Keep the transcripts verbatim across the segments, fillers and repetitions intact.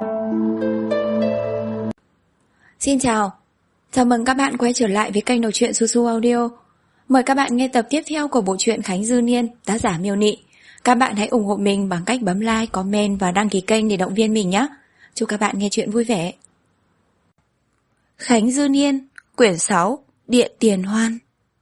Xin chào, chào mừng các bạn quay trở lại với kênh đọc truyện Su Su Audio. Mời các bạn nghe tập tiếp theo của bộ truyện Khánh Dư Niên, tác giả Miêu Nị. Các bạn hãy ủng hộ mình bằng cách bấm like, comment và đăng ký kênh để động viên mình nhé. Chúc các bạn nghe truyện vui vẻ. Khánh Dư Niên, quyển sáu, Điện Tiền Hoan.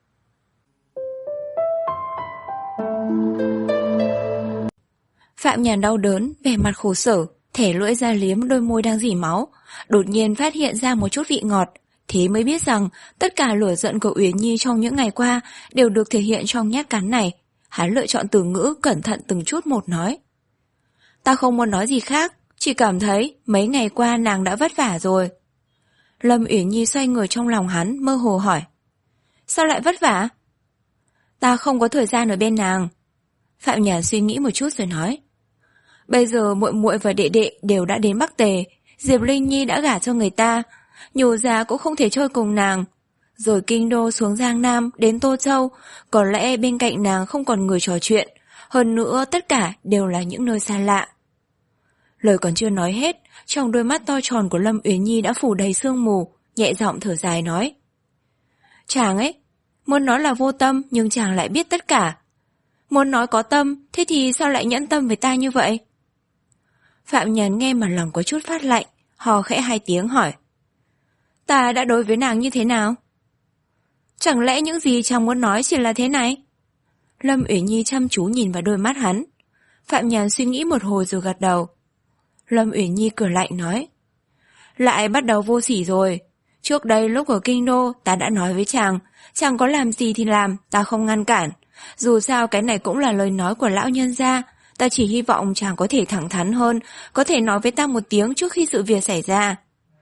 Phạm Nhàn đau đớn, vẻ mặt khổ sở, thẻ lưỡi ra liếm đôi môi đang rỉ máu, đột nhiên phát hiện ra một chút vị ngọt, thế mới biết rằng tất cả lửa giận của Uyển Nhi trong những ngày qua đều được thể hiện trong nhát cắn này. Hắn lựa chọn từ ngữ cẩn thận từng chút một nói. Ta không muốn nói gì khác, chỉ cảm thấy mấy ngày qua nàng đã vất vả rồi. Lâm Uyển Nhi xoay người trong lòng hắn, mơ hồ hỏi. Sao lại vất vả? Ta không có thời gian ở bên nàng. Phạm Nhàn suy nghĩ một chút rồi nói. Bây giờ muội muội và đệ đệ đều đã đến Bắc Tề, Diệp Linh Nhi đã gả cho người ta, Nhù già cũng không thể chơi cùng nàng. Rồi kinh đô xuống Giang Nam đến Tô Châu, có lẽ bên cạnh nàng không còn người trò chuyện, hơn nữa tất cả đều là những nơi xa lạ. Lời còn chưa nói hết, trong đôi mắt to tròn của Lâm Uyển Nhi đã phủ đầy sương mù, nhẹ giọng thở dài nói. Chàng ấy, muốn nói là vô tâm nhưng chàng lại biết tất cả. Muốn nói có tâm, thế thì sao lại nhẫn tâm với ta như vậy? Phạm Nhàn nghe mà lòng có chút phát lạnh, hò khẽ hai tiếng hỏi. Ta đã đối với nàng như thế nào? Chẳng lẽ những gì chàng muốn nói chỉ là thế này? Lâm Uyển Nhi chăm chú nhìn vào đôi mắt hắn. Phạm Nhàn suy nghĩ một hồi rồi gật đầu. Lâm Uyển Nhi cười lạnh nói. Lại bắt đầu vô sỉ rồi. Trước đây lúc ở kinh đô ta đã nói với chàng, chàng có làm gì thì làm, ta không ngăn cản. Dù sao cái này cũng là lời nói của lão nhân gia, ta chỉ hy vọng chàng có thể thẳng thắn hơn, có thể nói với ta một tiếng trước khi sự việc xảy ra.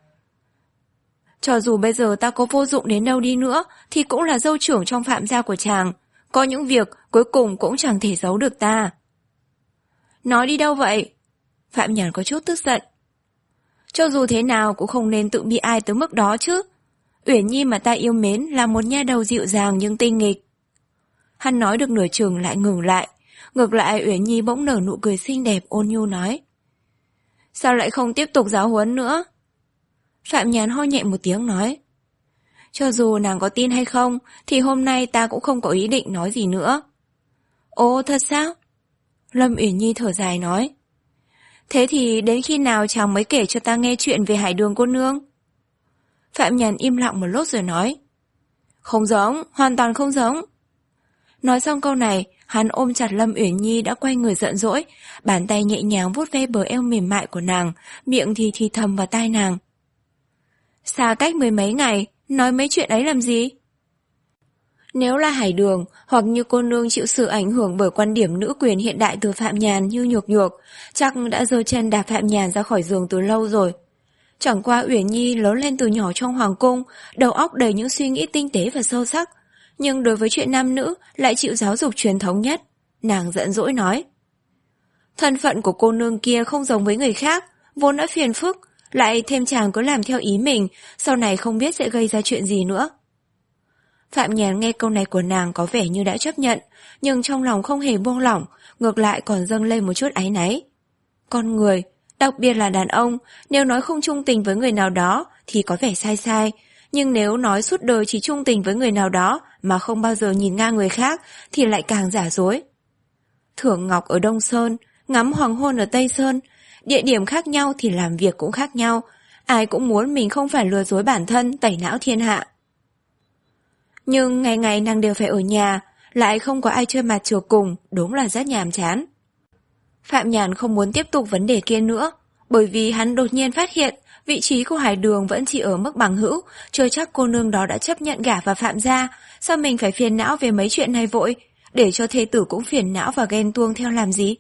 Cho dù bây giờ ta có vô dụng đến đâu đi nữa, thì cũng là dâu trưởng trong Phạm gia của chàng. Có những việc cuối cùng cũng chẳng thể giấu được ta. Nói đi đâu vậy? Phạm Nhàn có chút tức giận. Cho dù thế nào cũng không nên tự bi ai tới mức đó chứ. Uyển Nhi mà ta yêu mến là một nha đầu dịu dàng nhưng tinh nghịch. Hắn nói được nửa chừng lại ngừng lại. Ngược lại Uyển Nhi bỗng nở nụ cười xinh đẹp ôn nhu nói. Sao lại không tiếp tục giáo huấn nữa? Phạm Nhàn ho nhẹ một tiếng nói. Cho dù nàng có tin hay không, thì hôm nay ta cũng không có ý định nói gì nữa. Ồ thật sao? Lâm Uyển Nhi thở dài nói. Thế thì đến khi nào chàng mới kể cho ta nghe chuyện về Hải Đường cô nương? Phạm Nhàn im lặng một lúc rồi nói. Không giống, hoàn toàn không giống. Nói xong câu này, hắn ôm chặt Lâm Uyển Nhi đã quay người giận dỗi, bàn tay nhẹ nhàng vuốt ve bờ eo mềm mại của nàng, miệng thì thì thầm vào tai nàng. Xa cách mười mấy ngày, nói mấy chuyện ấy làm gì? Nếu là Hải Đường, hoặc như cô nương chịu sự ảnh hưởng bởi quan điểm nữ quyền hiện đại từ Phạm Nhàn như nhược nhược, chắc đã giơ chân đạp Phạm Nhàn ra khỏi giường từ lâu rồi. Chẳng qua Uyển Nhi lớn lên từ nhỏ trong hoàng cung, đầu óc đầy những suy nghĩ tinh tế và sâu sắc, nhưng đối với chuyện nam nữ lại chịu giáo dục truyền thống nhất. Nàng giận dỗi nói. Thân phận của cô nương kia không giống với người khác, vốn đã phiền phức, lại thêm chàng cứ làm theo ý mình, sau này không biết sẽ gây ra chuyện gì nữa. Phạm Nhàn nghe câu này của nàng có vẻ như đã chấp nhận, nhưng trong lòng không hề buông lỏng, ngược lại còn dâng lên một chút áy náy. Con người, đặc biệt là đàn ông, nếu nói không trung tình với người nào đó thì có vẻ sai sai, nhưng nếu nói suốt đời chỉ trung tình với người nào đó mà không bao giờ nhìn ngang người khác thì lại càng giả dối. Thưởng ngọc ở Đông Sơn, ngắm hoàng hôn ở Tây Sơn, địa điểm khác nhau thì làm việc cũng khác nhau, ai cũng muốn mình không phải lừa dối bản thân tẩy não thiên hạ. Nhưng ngày ngày nàng đều phải ở nhà, lại không có ai chơi mặt trược cùng, đúng là rất nhàm chán. Phạm Nhàn không muốn tiếp tục vấn đề kia nữa, bởi vì hắn đột nhiên phát hiện vị trí của Hải Đường vẫn chỉ ở mức bằng hữu, chưa chắc cô nương đó đã chấp nhận gả vào Phạm gia, sao mình phải phiền não về mấy chuyện này vội, để cho thê tử cũng phiền não và ghen tuông theo làm gì?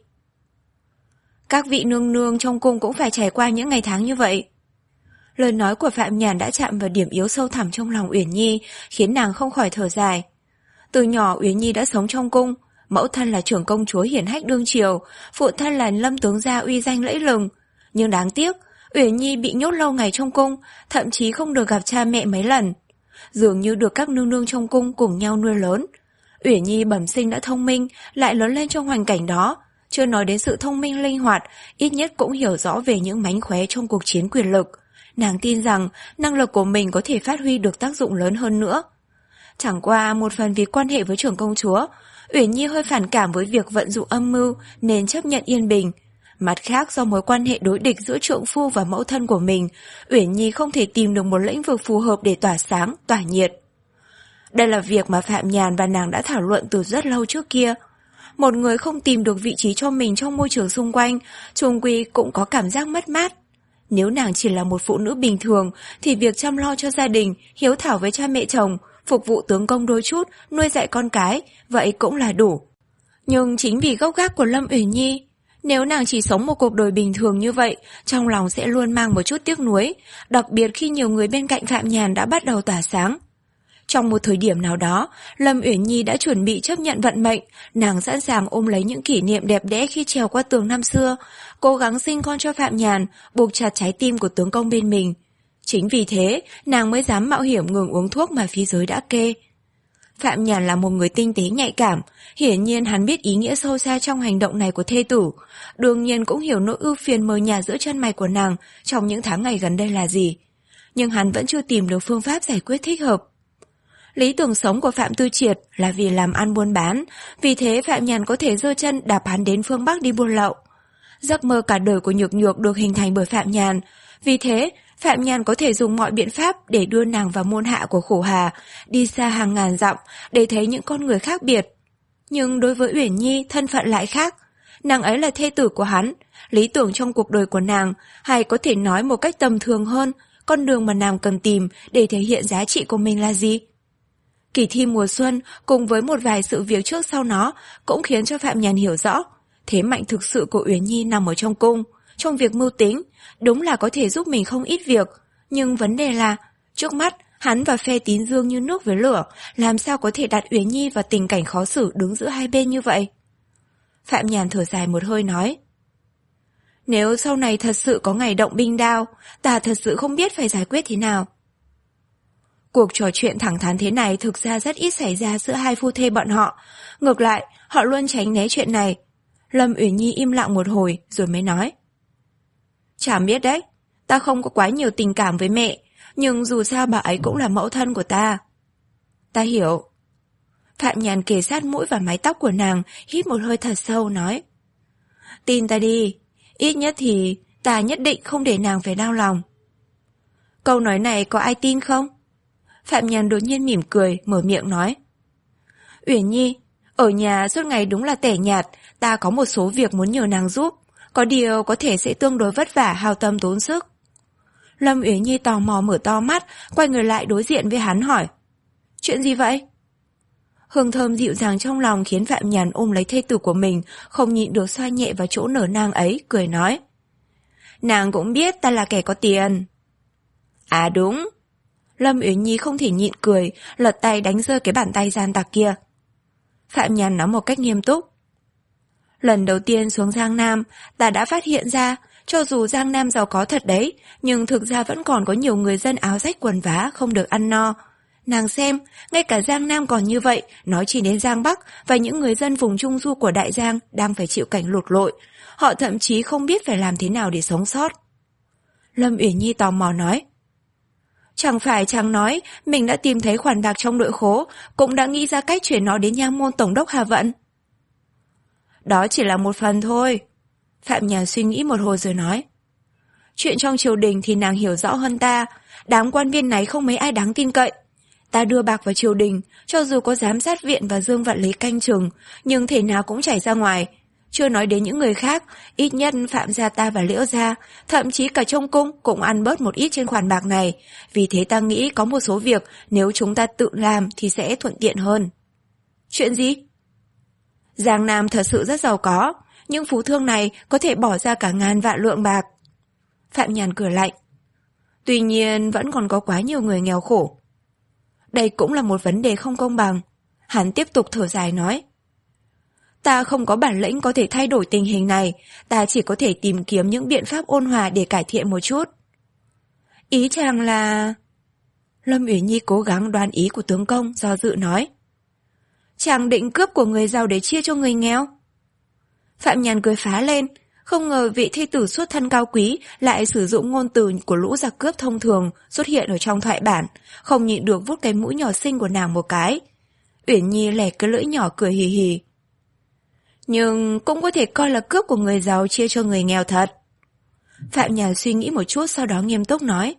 Các vị nương nương trong cung cũng phải trải qua những ngày tháng như vậy. Lời nói của Phạm Nhàn đã chạm vào điểm yếu sâu thẳm trong lòng Uyển Nhi, khiến nàng không khỏi thở dài. Từ nhỏ Uyển Nhi đã sống trong cung, mẫu thân là trưởng công chúa hiển hách đương triều, phụ thân là Lâm tướng gia uy danh lẫy lừng. Nhưng đáng tiếc, Uyển Nhi bị nhốt lâu ngày trong cung, thậm chí không được gặp cha mẹ mấy lần. Dường như được các nương nương trong cung cùng nhau nuôi lớn. Uyển Nhi bẩm sinh đã thông minh, lại lớn lên trong hoàn cảnh đó, Chưa nói đến sự thông minh linh hoạt, ít nhất cũng hiểu rõ về những mánh khóe trong cuộc chiến quyền lực. Nàng tin rằng năng lực của mình có thể phát huy được tác dụng lớn hơn nữa. Chẳng qua một phần vì quan hệ với trưởng công chúa, Uyển Nhi hơi phản cảm với việc vận dụng âm mưu nên chấp nhận yên bình. Mặt khác, do mối quan hệ đối địch giữa trượng phu và mẫu thân của mình, Uyển Nhi không thể tìm được một lĩnh vực phù hợp để tỏa sáng, tỏa nhiệt. Đây là việc mà Phạm Nhàn và nàng đã thảo luận từ rất lâu trước kia. Một người không tìm được vị trí cho mình trong môi trường xung quanh, chung quy cũng có cảm giác mất mát. Nếu nàng chỉ là một phụ nữ bình thường, thì việc chăm lo cho gia đình, hiếu thảo với cha mẹ chồng, phục vụ tướng công đôi chút, nuôi dạy con cái, vậy cũng là đủ. Nhưng chính vì gốc gác của Lâm Uyển Nhi, nếu nàng chỉ sống một cuộc đời bình thường như vậy, trong lòng sẽ luôn mang một chút tiếc nuối, đặc biệt khi nhiều người bên cạnh Phạm Nhàn đã bắt đầu tỏa sáng. Trong một thời điểm nào đó, Lâm Uyển Nhi đã chuẩn bị chấp nhận vận mệnh, nàng sẵn sàng ôm lấy những kỷ niệm đẹp đẽ khi trèo qua tường năm xưa, cố gắng sinh con cho Phạm Nhàn, buộc chặt trái tim của tướng công bên mình. Chính vì thế, nàng mới dám mạo hiểm ngừng uống thuốc mà phía dưới đã kê. Phạm Nhàn là một người tinh tế nhạy cảm, hiển nhiên hắn biết ý nghĩa sâu xa trong hành động này của thê tử, đương nhiên cũng hiểu nỗi ưu phiền mờ nhạt giữa chân mày của nàng trong những tháng ngày gần đây là gì. Nhưng hắn vẫn chưa tìm được phương pháp giải quyết thích hợp. Lý tưởng sống của Phạm Tư Triệt là vì làm ăn buôn bán, vì thế Phạm Nhàn có thể giơ chân đạp hắn đến phương Bắc đi buôn lậu. Giấc mơ cả đời của Nhược Nhược được hình thành bởi Phạm Nhàn, vì thế Phạm Nhàn có thể dùng mọi biện pháp để đưa nàng vào môn hạ của Khổ Hà, đi xa hàng ngàn dặm để thấy những con người khác biệt. Nhưng đối với Uyển Nhi, thân phận lại khác. Nàng ấy là thê tử của hắn, lý tưởng trong cuộc đời của nàng, hay có thể nói một cách tầm thường hơn, con đường mà nàng cần tìm để thể hiện giá trị của mình là gì? Kỳ thi mùa xuân cùng với một vài sự việc trước sau nó cũng khiến cho Phạm Nhàn hiểu rõ, thế mạnh thực sự của Uyển Nhi nằm ở trong cung, trong việc mưu tính, đúng là có thể giúp mình không ít việc, nhưng vấn đề là, trước mắt, hắn và phe Tín Dương như nước với lửa, làm sao có thể đặt Uyển Nhi vào tình cảnh khó xử đứng giữa hai bên như vậy? Phạm Nhàn thở dài một hơi nói, nếu sau này thật sự có ngày động binh đao, ta thật sự không biết phải giải quyết thế nào. Cuộc trò chuyện thẳng thắn thế này thực ra rất ít xảy ra giữa hai phu thê bọn họ, ngược lại, họ luôn tránh né chuyện này. Lâm Uyển Nhi im lặng một hồi rồi mới nói, chả biết đấy, ta không có quá nhiều tình cảm với mẹ, nhưng dù sao bà ấy cũng là mẫu thân của ta. Ta hiểu. Phạm Nhàn kề sát mũi vào mái tóc của nàng, hít một hơi thật sâu nói, tin ta đi, ít nhất thì ta nhất định không để nàng phải đau lòng. Câu nói này có ai tin không? Phạm Nhàn đột nhiên mỉm cười, mở miệng nói, Uyển Nhi, ở nhà suốt ngày đúng là tẻ nhạt, ta có một số việc muốn nhờ nàng giúp, có điều có thể sẽ tương đối vất vả, hao tâm tốn sức. Lâm Uyển Nhi tò mò mở to mắt, quay người lại đối diện với hắn hỏi, chuyện gì vậy? Hương thơm dịu dàng trong lòng khiến Phạm Nhàn ôm lấy thê tử của mình, không nhịn được xoa nhẹ vào chỗ nở nang ấy, cười nói, nàng cũng biết ta là kẻ có tiền. À đúng. Lâm Uyển Nhi không thể nhịn cười, lật tay đánh rơi cái bàn tay gian tặc kia. Phạm Nhàn nói một cách nghiêm túc, lần đầu tiên xuống Giang Nam, ta đã phát hiện ra, cho dù Giang Nam giàu có thật đấy, nhưng thực ra vẫn còn có nhiều người dân áo rách quần vá, không được ăn no. Nàng xem, ngay cả Giang Nam còn như vậy, nói chỉ đến Giang Bắc và những người dân vùng Trung Du của Đại Giang đang phải chịu cảnh lụt lội. Họ thậm chí không biết phải làm thế nào để sống sót. Lâm Uyển Nhi tò mò nói, chẳng phải chàng nói mình đã tìm thấy khoản bạc trong nội khố, cũng đã nghĩ ra cách chuyển nó đến nha môn tổng đốc Hà Vận. Đó chỉ là một phần thôi. Phạm Nhàn suy nghĩ một hồi rồi nói, chuyện trong triều đình thì nàng hiểu rõ hơn ta, đám quan viên này không mấy ai đáng tin cậy. Ta đưa bạc vào triều đình, cho dù có giám sát viện và Dương Vạn Lý canh chừng, nhưng thể nào cũng chảy ra ngoài. Chưa nói đến những người khác, ít nhất Phạm gia ta và Liễu gia, thậm chí cả trong cung cũng ăn bớt một ít trên khoản bạc này. Vì thế ta nghĩ có một số việc nếu chúng ta tự làm thì sẽ thuận tiện hơn. Chuyện gì? Giang Nam thật sự rất giàu có, nhưng phú thương này có thể bỏ ra cả ngàn vạn lượng bạc. Phạm Nhàn cười lạnh. Tuy nhiên vẫn còn có quá nhiều người nghèo khổ. Đây cũng là một vấn đề không công bằng. Hắn tiếp tục thở dài nói, ta không có bản lĩnh có thể thay đổi tình hình này, ta chỉ có thể tìm kiếm những biện pháp ôn hòa để cải thiện một chút. Ý chàng là... Lâm Uyển Nhi cố gắng đoán ý của tướng công, do dự nói, chàng định cướp của người giàu để chia cho người nghèo. Phạm Nhàn cười phá lên, không ngờ vị thê tử xuất thân cao quý lại sử dụng ngôn từ của lũ giặc cướp thông thường xuất hiện ở trong thoại bản, không nhịn được vuốt cái mũi nhỏ xinh của nàng một cái. Uyển Nhi lẻ cái lưỡi nhỏ cười hì hì. Nhưng cũng có thể coi là cướp của người giàu chia cho người nghèo thật. Phạm Nhàn suy nghĩ một chút sau đó nghiêm túc nói.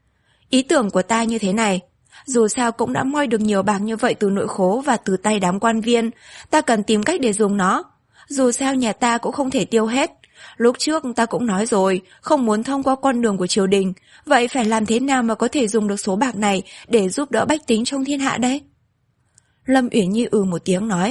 Ý tưởng của ta như thế này, dù sao cũng đã moi được nhiều bạc như vậy từ nội khố và từ tay đám quan viên, ta cần tìm cách để dùng nó. Dù sao nhà ta cũng không thể tiêu hết. Lúc trước ta cũng nói rồi, không muốn thông qua con đường của triều đình, vậy phải làm thế nào mà có thể dùng được số bạc này để giúp đỡ bách tính trong thiên hạ đấy? Lâm Uyển Nhi ừ một tiếng nói.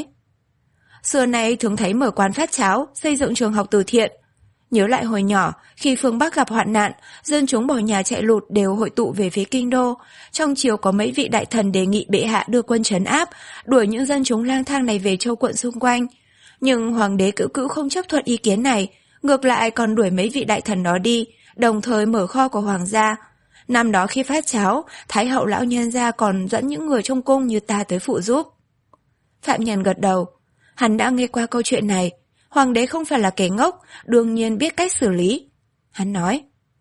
Xưa nay thường thấy mở quán phát cháo, xây dựng trường học từ thiện. Nhớ lại hồi nhỏ, khi phương Bắc gặp hoạn nạn, dân chúng bỏ nhà chạy lụt đều hội tụ về phía kinh đô. Trong triều có mấy vị đại thần đề nghị bệ hạ đưa quân trấn áp, đuổi những dân chúng lang thang này về châu quận xung quanh. Nhưng hoàng đế cữu cữu không chấp thuận ý kiến này, ngược lại còn đuổi mấy vị đại thần đó đi, đồng thời mở kho của hoàng gia. Năm đó khi phát cháo, Thái hậu lão nhân gia còn dẫn những người trong cung như ta tới phụ giúp. Phạm Nhàn gật đầu. Hắn đã nghe qua câu chuyện này. Hoàng đế không phải là kẻ ngốc, đương nhiên biết cách xử lý. Hắn nói.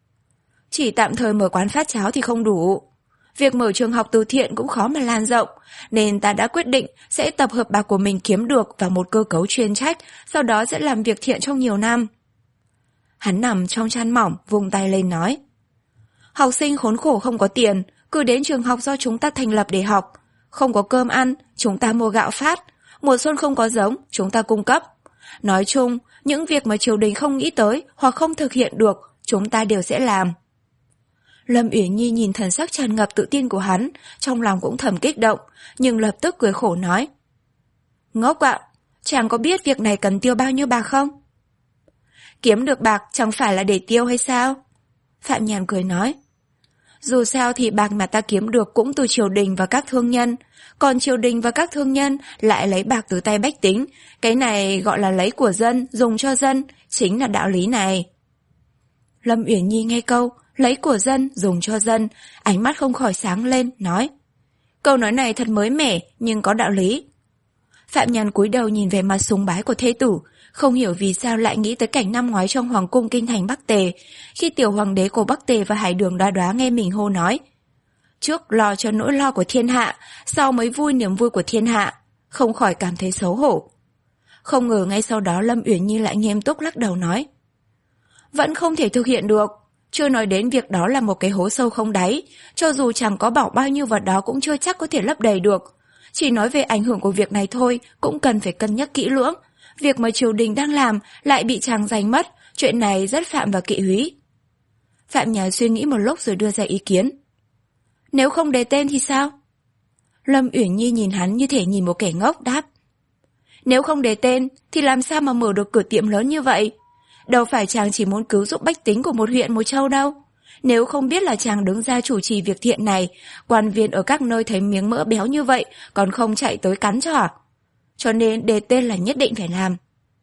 Chỉ tạm thời mở quán phát cháo thì không đủ. Việc mở trường học từ thiện cũng khó mà lan rộng, nên ta đã quyết định sẽ tập hợp bạc của mình kiếm được vào một cơ cấu chuyên trách, sau đó sẽ làm việc thiện trong nhiều năm. Hắn nằm trong chăn mỏng, vung tay lên nói. Học sinh khốn khổ không có tiền, cứ đến trường học do chúng ta thành lập để học. Không có cơm ăn, chúng ta mua gạo phát. Mùa xuân không có giống, chúng ta cung cấp. Nói chung, những việc mà triều đình không nghĩ tới hoặc không thực hiện được, chúng ta đều sẽ làm. Lâm Uyển Nhi nhìn thần sắc tràn ngập tự tin của hắn, trong lòng cũng thầm kích động, nhưng lập tức cười khổ nói. Ngốc ạ, chàng có biết việc này cần tiêu bao nhiêu bạc không? Kiếm được bạc chẳng phải là để tiêu hay sao? Phạm Nhàn cười nói. Dù sao thì bạc mà ta kiếm được cũng từ triều đình và các thương nhân, còn triều đình và các thương nhân lại lấy bạc từ tay bách tính, cái này gọi là lấy của dân, dùng cho dân, chính là đạo lý này. Lâm Uyển Nhi nghe câu lấy của dân, dùng cho dân, ánh mắt không khỏi sáng lên, nói. Câu nói này thật mới mẻ, nhưng có đạo lý. Phạm Nhàn cúi đầu nhìn về mặt sùng bái của thê tử, không hiểu vì sao lại nghĩ tới cảnh năm ngoái trong hoàng cung kinh thành Bắc Tề, khi tiểu hoàng đế của Bắc Tề và Hải Đường Đoá Đoá nghe mình hô nói. Trước lo cho nỗi lo của thiên hạ, sau mới vui niềm vui của thiên hạ, không khỏi cảm thấy xấu hổ. Không ngờ ngay sau đó Lâm Uyển Nhi lại nghiêm túc lắc đầu nói. Vẫn không thể thực hiện được, chưa nói đến việc đó là một cái hố sâu không đáy, cho dù chẳng có bỏ bao nhiêu vào đó cũng chưa chắc có thể lấp đầy được. Chỉ nói về ảnh hưởng của việc này thôi, cũng cần phải cân nhắc kỹ lưỡng. Việc mà triều đình đang làm lại bị chàng giành mất, chuyện này rất phạm vào kỵ húy. Phạm Nhàn suy nghĩ một lúc rồi đưa ra ý kiến. Nếu không đề tên thì sao? Lâm Uyển Nhi nhìn hắn như thể nhìn một kẻ ngốc, đáp. Nếu không đề tên thì làm sao mà mở được cửa tiệm lớn như vậy? Đâu phải chàng chỉ muốn cứu giúp bách tính của một huyện một châu đâu. Nếu không biết là chàng đứng ra chủ trì việc thiện này, quan viên ở các nơi thấy miếng mỡ béo như vậy còn không chạy tới cắn cho à? Cho nên đề tên là nhất định phải làm.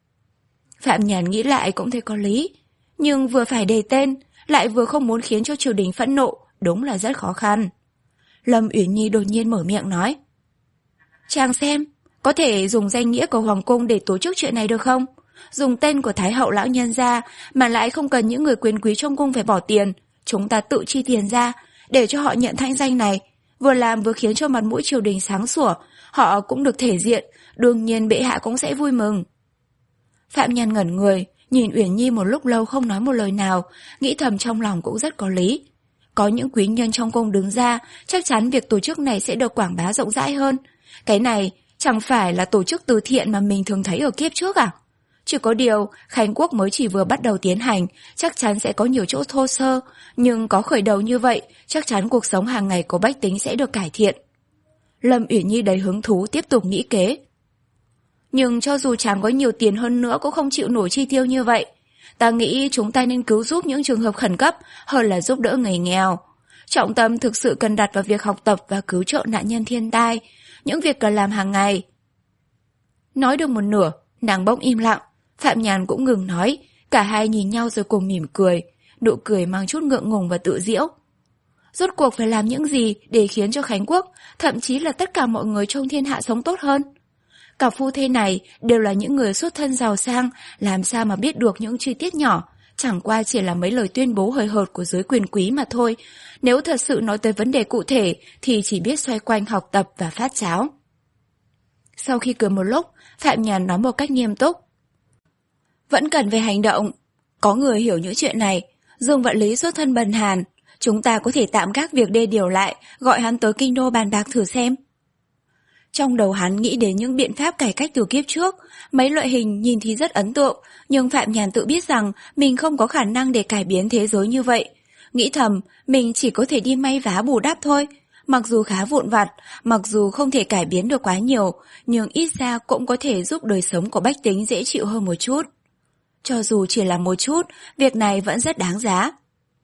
Phạm Nhàn nghĩ lại cũng thấy có lý, nhưng vừa phải đề tên, lại vừa không muốn khiến cho triều đình phẫn nộ, đúng là rất khó khăn. Lâm Uyển Nhi đột nhiên mở miệng nói. Chàng xem, có thể dùng danh nghĩa của hoàng cung để tổ chức chuyện này được không? Dùng tên của Thái hậu lão nhân ra, mà lại không cần những người quyền quý trong cung phải bỏ tiền, chúng ta tự chi tiền ra, để cho họ nhận thanh danh này, vừa làm vừa khiến cho mặt mũi triều đình sáng sủa, họ cũng được thể diện, đương nhiên bệ hạ cũng sẽ vui mừng. Phạm Nhàn ngẩn người, nhìn Uyển Nhi một lúc lâu không nói một lời nào, nghĩ thầm trong lòng cũng rất có lý. Có những quý nhân trong cung đứng ra, chắc chắn việc tổ chức này sẽ được quảng bá rộng rãi hơn. Cái này chẳng phải là tổ chức từ thiện mà mình thường thấy ở kiếp trước à? Chỉ có điều, Khánh Quốc mới chỉ vừa bắt đầu tiến hành, chắc chắn sẽ có nhiều chỗ thô sơ, nhưng có khởi đầu như vậy, chắc chắn cuộc sống hàng ngày của bách tính sẽ được cải thiện. Lâm Uyển Nhi đầy hứng thú tiếp tục nghĩ kế. Nhưng cho dù chàng có nhiều tiền hơn nữa cũng không chịu nổi chi tiêu như vậy. Ta nghĩ chúng ta nên cứu giúp những trường hợp khẩn cấp hơn là giúp đỡ người nghèo. Trọng tâm thực sự cần đặt vào việc học tập và cứu trợ nạn nhân thiên tai, những việc cần làm hàng ngày. Nói được một nửa, nàng bỗng im lặng, Phạm Nhàn cũng ngừng nói, cả hai nhìn nhau rồi cùng mỉm cười, nụ cười mang chút ngượng ngùng và tự giễu. Rốt cuộc phải làm những gì để khiến cho Khánh Quốc, thậm chí là tất cả mọi người trong thiên hạ sống tốt hơn? Cặp phu thê này đều là những người xuất thân giàu sang, làm sao mà biết được những chi tiết nhỏ, chẳng qua chỉ là mấy lời tuyên bố hời hợt của giới quyền quý mà thôi. Nếu thật sự nói tới vấn đề cụ thể thì chỉ biết xoay quanh học tập và phát cháo. Sau khi cười một lúc, Phạm Nhàn nói một cách nghiêm túc. Vẫn cần về hành động. Có người hiểu những chuyện này. Dương Vận Lý xuất thân bần hàn. Chúng ta có thể tạm gác việc đê điều lại, gọi hắn tới kinh đô bàn bạc thử xem. Trong đầu hắn nghĩ đến những biện pháp cải cách từ kiếp trước. Mấy loại hình nhìn thì rất ấn tượng, nhưng Phạm Nhàn tự biết rằng mình không có khả năng để cải biến thế giới như vậy. Nghĩ thầm, mình chỉ có thể đi may vá bù đắp thôi. Mặc dù khá vụn vặt, mặc dù không thể cải biến được quá nhiều, nhưng ít ra cũng có thể giúp đời sống của bách tính dễ chịu hơn một chút. Cho dù chỉ là một chút, việc này vẫn rất đáng giá.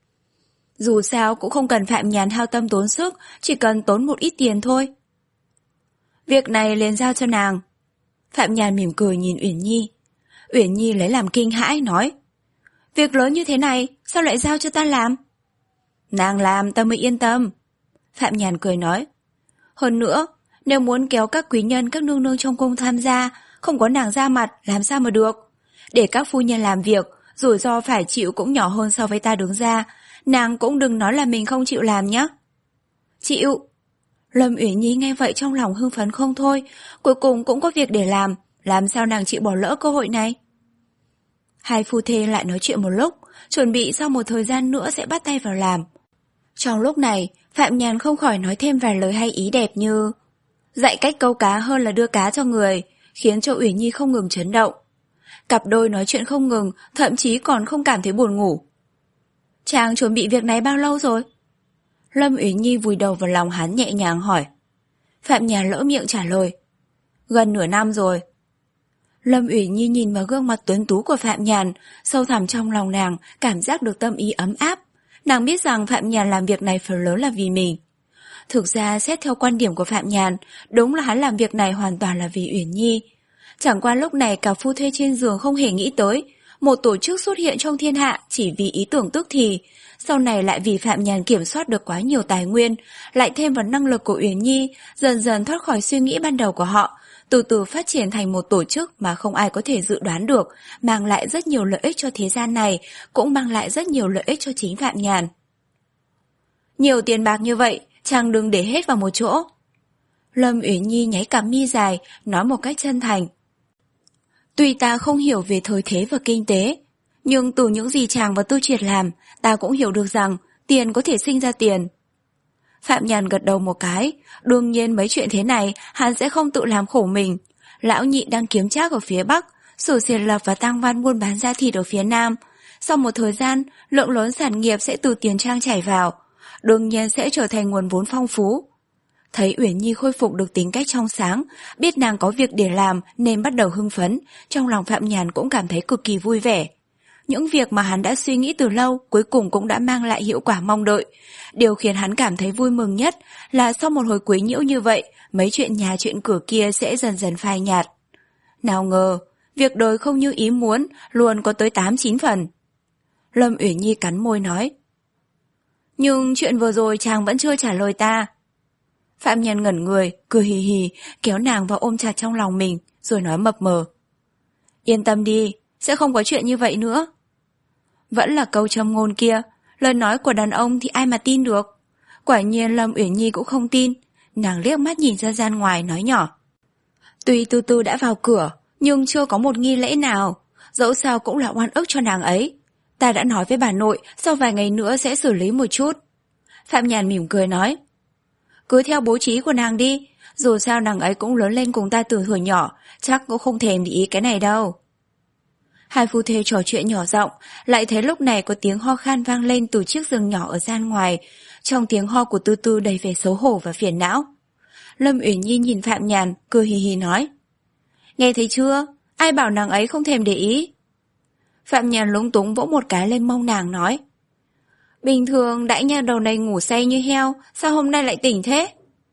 Dù sao cũng không cần Phạm Nhàn hao tâm tốn sức, chỉ cần tốn một ít tiền thôi. Việc này liền giao cho nàng. Phạm Nhàn mỉm cười nhìn Uyển Nhi. Uyển Nhi lấy làm kinh hãi nói. Việc lớn như thế này, sao lại giao cho ta làm? Nàng làm ta mới yên tâm. Phạm Nhàn cười nói. Hơn nữa, nếu muốn kéo các quý nhân các nương nương trong cung tham gia, không có nàng ra mặt làm sao mà được. Để các phu nhân làm việc, rủi ro phải chịu cũng nhỏ hơn so với ta đứng ra. Nàng cũng đừng nói là mình không chịu làm nhé. Chịu. Lâm Uyển Nhi nghe vậy trong lòng hưng phấn không thôi, cuối cùng cũng có việc để làm, làm sao nàng chịu bỏ lỡ cơ hội này. Hai phu thê lại nói chuyện một lúc, chuẩn bị sau một thời gian nữa sẽ bắt tay vào làm. Trong lúc này, Phạm Nhàn không khỏi nói thêm vài lời hay ý đẹp như dạy cách câu cá hơn là đưa cá cho người, khiến cho Uyển Nhi không ngừng chấn động. Cặp đôi nói chuyện không ngừng, thậm chí còn không cảm thấy buồn ngủ. Chàng chuẩn bị việc này bao lâu rồi? Lâm Uyển Nhi vùi đầu vào lòng hắn nhẹ nhàng hỏi. Phạm Nhàn lỡ miệng trả lời. Gần nửa năm rồi. Lâm Uyển Nhi nhìn vào gương mặt tuấn tú của Phạm Nhàn, sâu thẳm trong lòng nàng cảm giác được tâm ý ấm áp. Nàng biết rằng Phạm Nhàn làm việc này phần lớn là vì mình. Thực ra xét theo quan điểm của Phạm Nhàn, đúng là hắn làm việc này hoàn toàn là vì Uyển Nhi. Chẳng qua lúc này cả phu thê trên giường không hề nghĩ tới, một tổ chức xuất hiện trong thiên hạ chỉ vì ý tưởng tức thì, sau này lại vì Phạm Nhàn kiểm soát được quá nhiều tài nguyên, lại thêm vào năng lực của Uyển Nhi, dần dần thoát khỏi suy nghĩ ban đầu của họ, từ từ phát triển thành một tổ chức mà không ai có thể dự đoán được, mang lại rất nhiều lợi ích cho thế gian này, cũng mang lại rất nhiều lợi ích cho chính Phạm Nhàn. Nhiều tiền bạc như vậy, chàng đừng để hết vào một chỗ. Lâm Uyển Nhi nháy cặp mi dài, nói một cách chân thành. Tuy ta không hiểu về thời thế và kinh tế, nhưng từ những gì chàng và Tư Triệt làm, ta cũng hiểu được rằng tiền có thể sinh ra tiền. Phạm Nhàn gật đầu một cái, đương nhiên mấy chuyện thế này hắn sẽ không tự làm khổ mình. Lão nhị đang kiếm trác ở phía Bắc, Sử Xiển Lập và Tăng Văn buôn bán da thịt ở phía Nam. Sau một thời gian, lượng lớn sản nghiệp sẽ từ tiền trang chảy vào, đương nhiên sẽ trở thành nguồn vốn phong phú. Thấy Uyển Nhi khôi phục được tính cách trong sáng, biết nàng có việc để làm nên bắt đầu hưng phấn, trong lòng Phạm Nhàn cũng cảm thấy cực kỳ vui vẻ. Những việc mà hắn đã suy nghĩ từ lâu cuối cùng cũng đã mang lại hiệu quả mong đợi. Điều khiến hắn cảm thấy vui mừng nhất là sau một hồi quấy nhiễu như vậy, mấy chuyện nhà chuyện cửa kia sẽ dần dần phai nhạt. Nào ngờ, việc đời không như ý muốn, luôn có tới tám chín phần. Lâm Uyển Nhi cắn môi nói. Nhưng chuyện vừa rồi chàng vẫn chưa trả lời ta. Phạm Nhàn ngẩn người, cười hì hì, kéo nàng vào ôm chặt trong lòng mình, rồi nói mập mờ. Yên tâm đi, sẽ không có chuyện như vậy nữa. Vẫn là câu châm ngôn kia, lời nói của đàn ông thì ai mà tin được. Quả nhiên Lâm Uyển Nhi cũng không tin, nàng liếc mắt nhìn ra gian ngoài nói nhỏ. Tuy Tư Tư đã vào cửa, nhưng chưa có một nghi lễ nào, dẫu sao cũng là oan ức cho nàng ấy. Ta đã nói với bà nội, sau vài ngày nữa sẽ xử lý một chút. Phạm Nhàn mỉm cười nói. Cứ theo bố trí của nàng đi, dù sao nàng ấy cũng lớn lên cùng ta từ thuở nhỏ, chắc cũng không thèm để ý cái này đâu. Hai phu thê trò chuyện nhỏ giọng, lại thấy lúc này có tiếng ho khan vang lên từ chiếc giường nhỏ ở gian ngoài, trong tiếng ho của Tư Tư đầy vẻ xấu hổ và phiền não. Lâm Uyển Nhi nhìn Phạm Nhàn, cười hì hì nói. Nghe thấy chưa? Ai bảo nàng ấy không thèm để ý? Phạm Nhàn lúng túng vỗ một cái lên mông nàng nói. Bình thường đại nha đầu này ngủ say như heo, sao hôm nay lại tỉnh thế?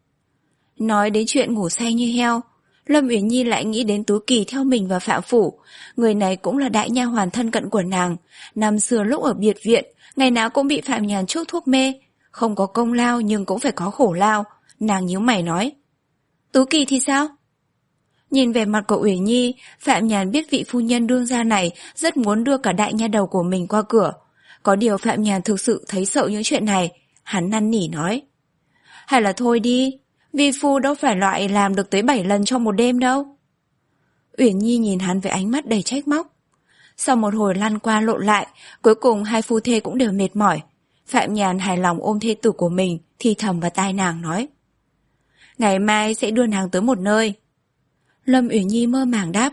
Nói đến chuyện ngủ say như heo, Lâm Uyển Nhi lại nghĩ đến Tú Kỳ theo mình vào Phạm Phủ. Người này cũng là đại nha hoàn thân cận của nàng. Năm xưa lúc ở biệt viện, ngày nào cũng bị Phạm Nhàn chuốc thuốc mê. Không có công lao nhưng cũng phải có khổ lao. Nàng nhíu mày nói. Tú Kỳ thì sao? Nhìn về mặt của Uyển Nhi, Phạm Nhàn biết vị phu nhân đương gia này rất muốn đưa cả đại nha đầu của mình qua cửa. Có điều Phạm Nhàn thực sự thấy sợ những chuyện này. Hắn năn nỉ nói: hay là thôi đi, vi phu đâu phải loại làm được tới bảy lần trong một đêm đâu. Uyển Nhi nhìn hắn với ánh mắt đầy trách móc. Sau một hồi lăn qua lộn lại, cuối cùng hai phu thê cũng đều mệt mỏi. Phạm Nhàn hài lòng ôm thê tử của mình, thì thầm vào tai nàng nói: ngày mai sẽ đưa nàng tới một nơi. Lâm Uyển Nhi mơ màng đáp: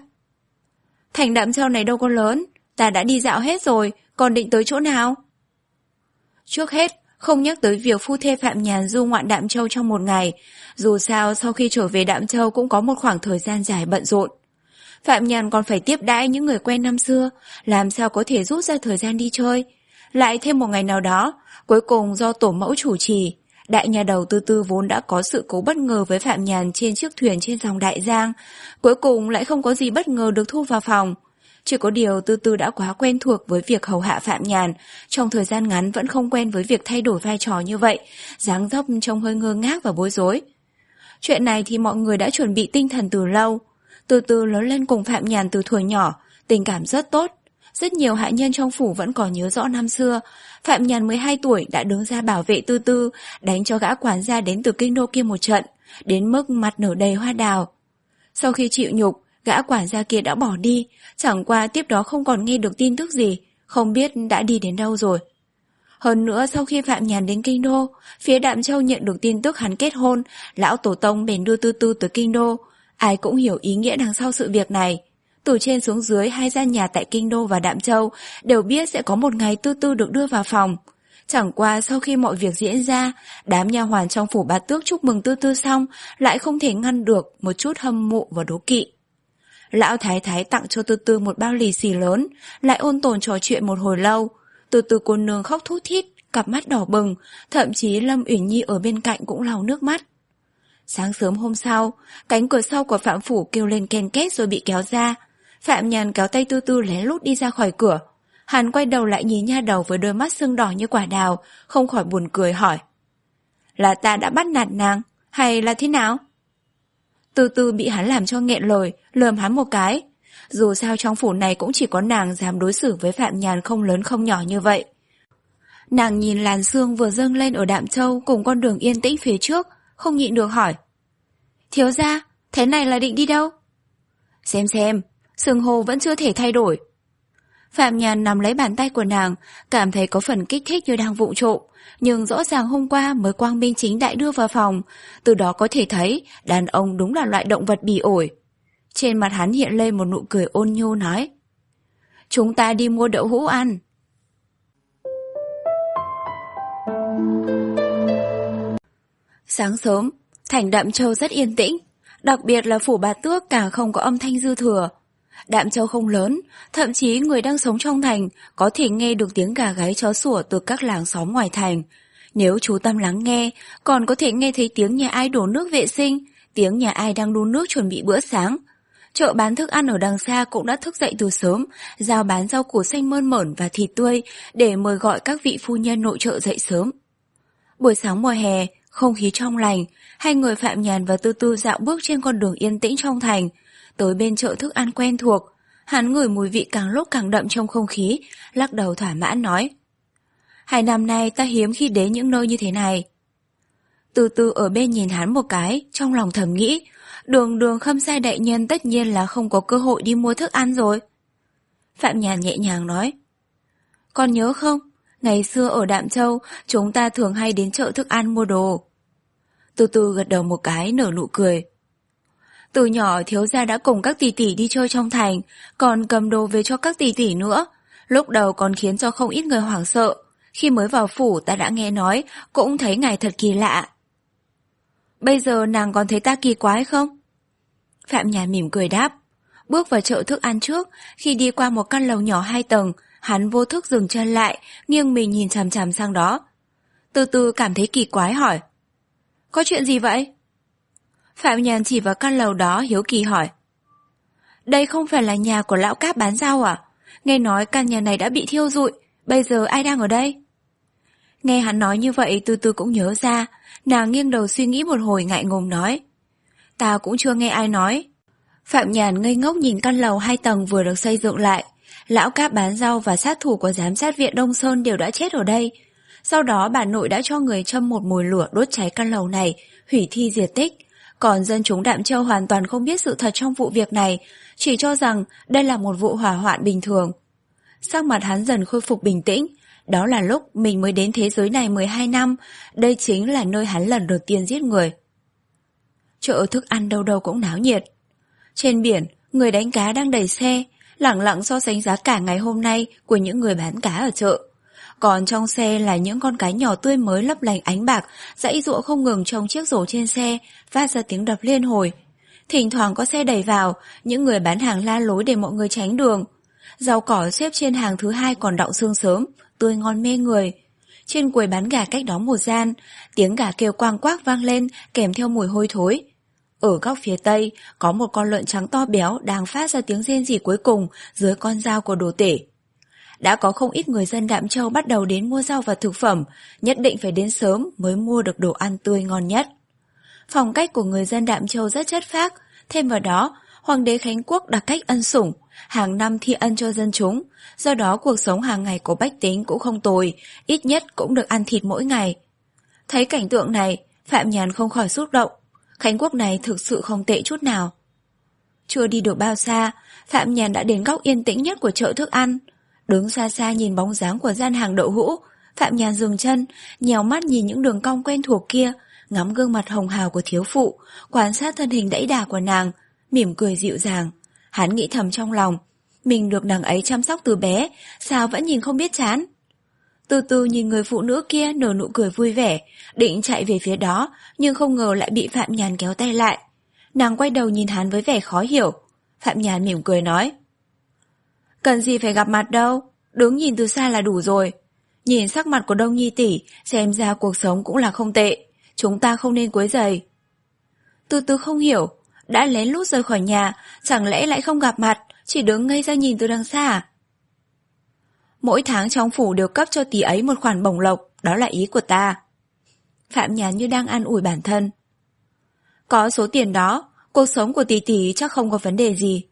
thành Đạm Châu này đâu có lớn, ta đã đi dạo hết rồi, còn định tới chỗ nào? Trước hết, không nhắc tới việc phu thê Phạm Nhàn du ngoạn Đạm Châu trong một ngày, dù sao sau khi trở về Đạm Châu cũng có một khoảng thời gian dài bận rộn. Phạm Nhàn còn phải tiếp đãi những người quen năm xưa, làm sao có thể rút ra thời gian đi chơi. Lại thêm một ngày nào đó, cuối cùng do tổ mẫu chủ trì, đại nhà đầu Tư Tư vốn đã có sự cố bất ngờ với Phạm Nhàn trên chiếc thuyền trên dòng Đại Giang, cuối cùng lại không có gì bất ngờ được thu vào phòng. Chỉ có điều Tư Tư đã quá quen thuộc với việc hầu hạ Phạm Nhàn, trong thời gian ngắn vẫn không quen với việc thay đổi vai trò như vậy, dáng dấp trông hơi ngơ ngác và bối rối. Chuyện này thì mọi người đã chuẩn bị tinh thần từ lâu. Tư Tư lớn lên cùng Phạm Nhàn từ thuở nhỏ, tình cảm rất tốt. Rất nhiều hạ nhân trong phủ vẫn còn nhớ rõ năm xưa, Phạm Nhàn mười hai tuổi đã đứng ra bảo vệ Tư Tư, đánh cho gã quản gia đến từ kinh đô kia một trận, đến mức mặt nở đầy hoa đào. Sau khi chịu nhục, gã quản gia kia đã bỏ đi, chẳng qua tiếp đó không còn nghe được tin tức gì, không biết đã đi đến đâu rồi. Hơn nữa sau khi Phạm Nhàn đến kinh đô, phía Đạm Châu nhận được tin tức hắn kết hôn, lão tổ tông bèn đưa Tư Tư tới kinh đô. Ai cũng hiểu ý nghĩa đằng sau sự việc này. Từ trên xuống dưới hai gian nhà tại Kinh Đô và Đạm Châu đều biết sẽ có một ngày Tư Tư được đưa vào phòng. Chẳng qua sau khi mọi việc diễn ra, đám nha hoàn trong phủ Bá Tước chúc mừng Tư Tư xong, lại không thể ngăn được một chút hâm mộ và đố kỵ. Lão thái thái tặng cho Tư Tư một bao lì xì lớn, lại ôn tồn trò chuyện một hồi lâu. Tư Tư cô nương khóc thút thít, cặp mắt đỏ bừng, thậm chí Lâm Uyển Nhi ở bên cạnh cũng lau nước mắt. Sáng sớm hôm sau, cánh cửa sau của Phạm phủ kêu lên ken két rồi bị kéo ra. Phạm Nhàn kéo tay Tư Tư lén lút đi ra khỏi cửa. Hắn quay đầu lại nhìn nha đầu với đôi mắt sưng đỏ như quả đào, không khỏi buồn cười hỏi: là ta đã bắt nạt nàng, hay là thế nào? Tư Tư bị hắn làm cho nghẹn lời, lườm hắn một cái. Dù sao trong phủ này cũng chỉ có nàng dám đối xử với Phạm Nhàn không lớn không nhỏ như vậy. Nàng nhìn làn sương vừa dâng lên ở Đạm Châu cùng con đường yên tĩnh phía trước, không nhịn được hỏi: thiếu gia, thế này là định đi đâu? Xem xem, xưng hô vẫn chưa thể thay đổi. Phạm Nhàn nắm lấy bàn tay của nàng, cảm thấy có phần kích thích như đang vụng trộm, nhưng rõ ràng hôm qua mới quang minh chính đại đưa vào phòng, từ đó có thể thấy đàn ông đúng là loại động vật bỉ ổi. Trên mặt hắn hiện lên một nụ cười ôn nhu nói: chúng ta đi mua đậu hũ ăn. Sáng sớm, thành Đạm Châu rất yên tĩnh, đặc biệt là phủ Bá Tước càng không có âm thanh dư thừa. Đạm Châu không lớn, thậm chí người đang sống trong thành có thể nghe được tiếng gà gáy chó sủa từ các làng xóm ngoài thành. Nếu chú tâm lắng nghe, còn có thể nghe thấy tiếng nhà ai đổ nước vệ sinh, tiếng nhà ai đang đun nước chuẩn bị bữa sáng. Chợ bán thức ăn ở đằng xa cũng đã thức dậy từ sớm, giao bán rau củ xanh mơn mởn và thịt tươi để mời gọi các vị phu nhân nội trợ dậy sớm. Buổi sáng mùa hè, không khí trong lành, hai người Phạm Nhàn và Tư Tư dạo bước trên con đường yên tĩnh trong thành, tới bên chợ thức ăn quen thuộc. Hắn ngửi mùi vị càng lúc càng đậm trong không khí, lắc đầu thỏa mãn nói: hai năm nay ta hiếm khi đến những nơi như thế này. Tư Tư ở bên nhìn hắn một cái, trong lòng thầm nghĩ, đường đường Khâm sai đại nhân tất nhiên là không có cơ hội đi mua thức ăn rồi. Phạm Nhàn nhẹ nhàng nói: con nhớ không, ngày xưa ở Đạm Châu chúng ta thường hay đến chợ thức ăn mua đồ. Tư Tư gật đầu một cái, nở nụ cười. Từ nhỏ thiếu gia đã cùng các tỷ tỷ đi chơi trong thành, còn cầm đồ về cho các tỷ tỷ nữa. Lúc đầu còn khiến cho không ít người hoảng sợ. Khi mới vào phủ ta đã nghe nói, cũng thấy ngài thật kỳ lạ. Bây giờ nàng còn thấy ta kỳ quái không? Phạm Nhàn mỉm cười đáp. Bước vào chợ thức ăn trước, khi đi qua một căn lầu nhỏ hai tầng, hắn vô thức dừng chân lại, nghiêng mình nhìn chằm chằm sang đó. Từ từ cảm thấy kỳ quái hỏi: có chuyện gì vậy? Phạm Nhàn chỉ vào căn lầu đó hiếu kỳ hỏi: đây không phải là nhà của lão Cáp bán rau à? Nghe nói căn nhà này đã bị thiêu rụi, bây giờ ai đang ở đây? Nghe hắn nói như vậy, Tư Tư cũng nhớ ra, nàng nghiêng đầu suy nghĩ một hồi ngại ngùng nói: ta cũng chưa nghe ai nói. Phạm Nhàn ngây ngốc nhìn căn lầu hai tầng vừa được xây dựng lại. Lão Cáp bán rau và sát thủ của giám sát viện Đông Sơn đều đã chết ở đây. Sau đó bà nội đã cho người châm một mồi lửa đốt cháy căn lầu này, hủy thi diệt tích. Còn dân chúng Đạm Châu hoàn toàn không biết sự thật trong vụ việc này, chỉ cho rằng đây là một vụ hỏa hoạn bình thường. Sắc mặt hắn dần khôi phục bình tĩnh. Đó là lúc mình mới đến thế giới này mười hai năm, đây chính là nơi hắn lần đầu tiên giết người. Chợ thức ăn đâu đâu cũng náo nhiệt. Trên biển, người đánh cá đang đẩy xe, lẳng lặng so sánh giá cả ngày hôm nay của những người bán cá ở chợ. Còn trong xe là những con cá nhỏ tươi mới lấp lánh ánh bạc, giãy giụa không ngừng trong chiếc rổ trên xe, phát ra tiếng đập liên hồi. Thỉnh thoảng có xe đẩy vào, những người bán hàng la lối để mọi người tránh đường. Rau cỏ xếp trên hàng thứ hai còn đọng xương sớm, tươi ngon mê người. Trên quầy bán gà cách đó một gian, tiếng gà kêu quang quác vang lên kèm theo mùi hôi thối. Ở góc phía tây, có một con lợn trắng to béo đang phát ra tiếng rên rỉ cuối cùng dưới con dao của đồ tể. Đã có không ít người dân Đạm Châu bắt đầu đến mua rau và thực phẩm, nhất định phải đến sớm mới mua được đồ ăn tươi ngon nhất. Phong cách của người dân Đạm Châu rất chất phác, thêm vào đó, Hoàng đế Khánh Quốc đặc cách ân sủng, hàng năm thi ân cho dân chúng, do đó cuộc sống hàng ngày của bách tính cũng không tồi, ít nhất cũng được ăn thịt mỗi ngày. Thấy cảnh tượng này, Phạm Nhàn không khỏi xúc động, Khánh Quốc này thực sự không tệ chút nào. Chưa đi được bao xa, Phạm Nhàn đã đến góc yên tĩnh nhất của chợ thức ăn. Đứng xa xa nhìn bóng dáng của gian hàng đậu hũ, Phạm Nhàn dừng chân, nhèo mắt nhìn những đường cong quen thuộc kia, ngắm gương mặt hồng hào của thiếu phụ, quan sát thân hình đẫy đà của nàng, mỉm cười dịu dàng. Hắn nghĩ thầm trong lòng, mình được nàng ấy chăm sóc từ bé, sao vẫn nhìn không biết chán. Từ từ nhìn người phụ nữ kia nở nụ cười vui vẻ, định chạy về phía đó, nhưng không ngờ lại bị Phạm Nhàn kéo tay lại. Nàng quay đầu nhìn hắn với vẻ khó hiểu. Phạm Nhàn mỉm cười nói, cần gì phải gặp mặt đâu, đứng nhìn từ xa là đủ rồi. Nhìn sắc mặt của Đông Nhi tỷ, xem ra cuộc sống cũng là không tệ, chúng ta không nên quấy rầy. Từ từ không hiểu, đã lén lút rời khỏi nhà, chẳng lẽ lại không gặp mặt, chỉ đứng ngây ra nhìn từ đằng xa à? Mỗi tháng trong phủ đều cấp cho tỷ ấy một khoản bổng lộc, đó là ý của ta. Phạm Nhàn như đang an ủi bản thân. Có số tiền đó, cuộc sống của tỷ tỷ chắc không có vấn đề gì.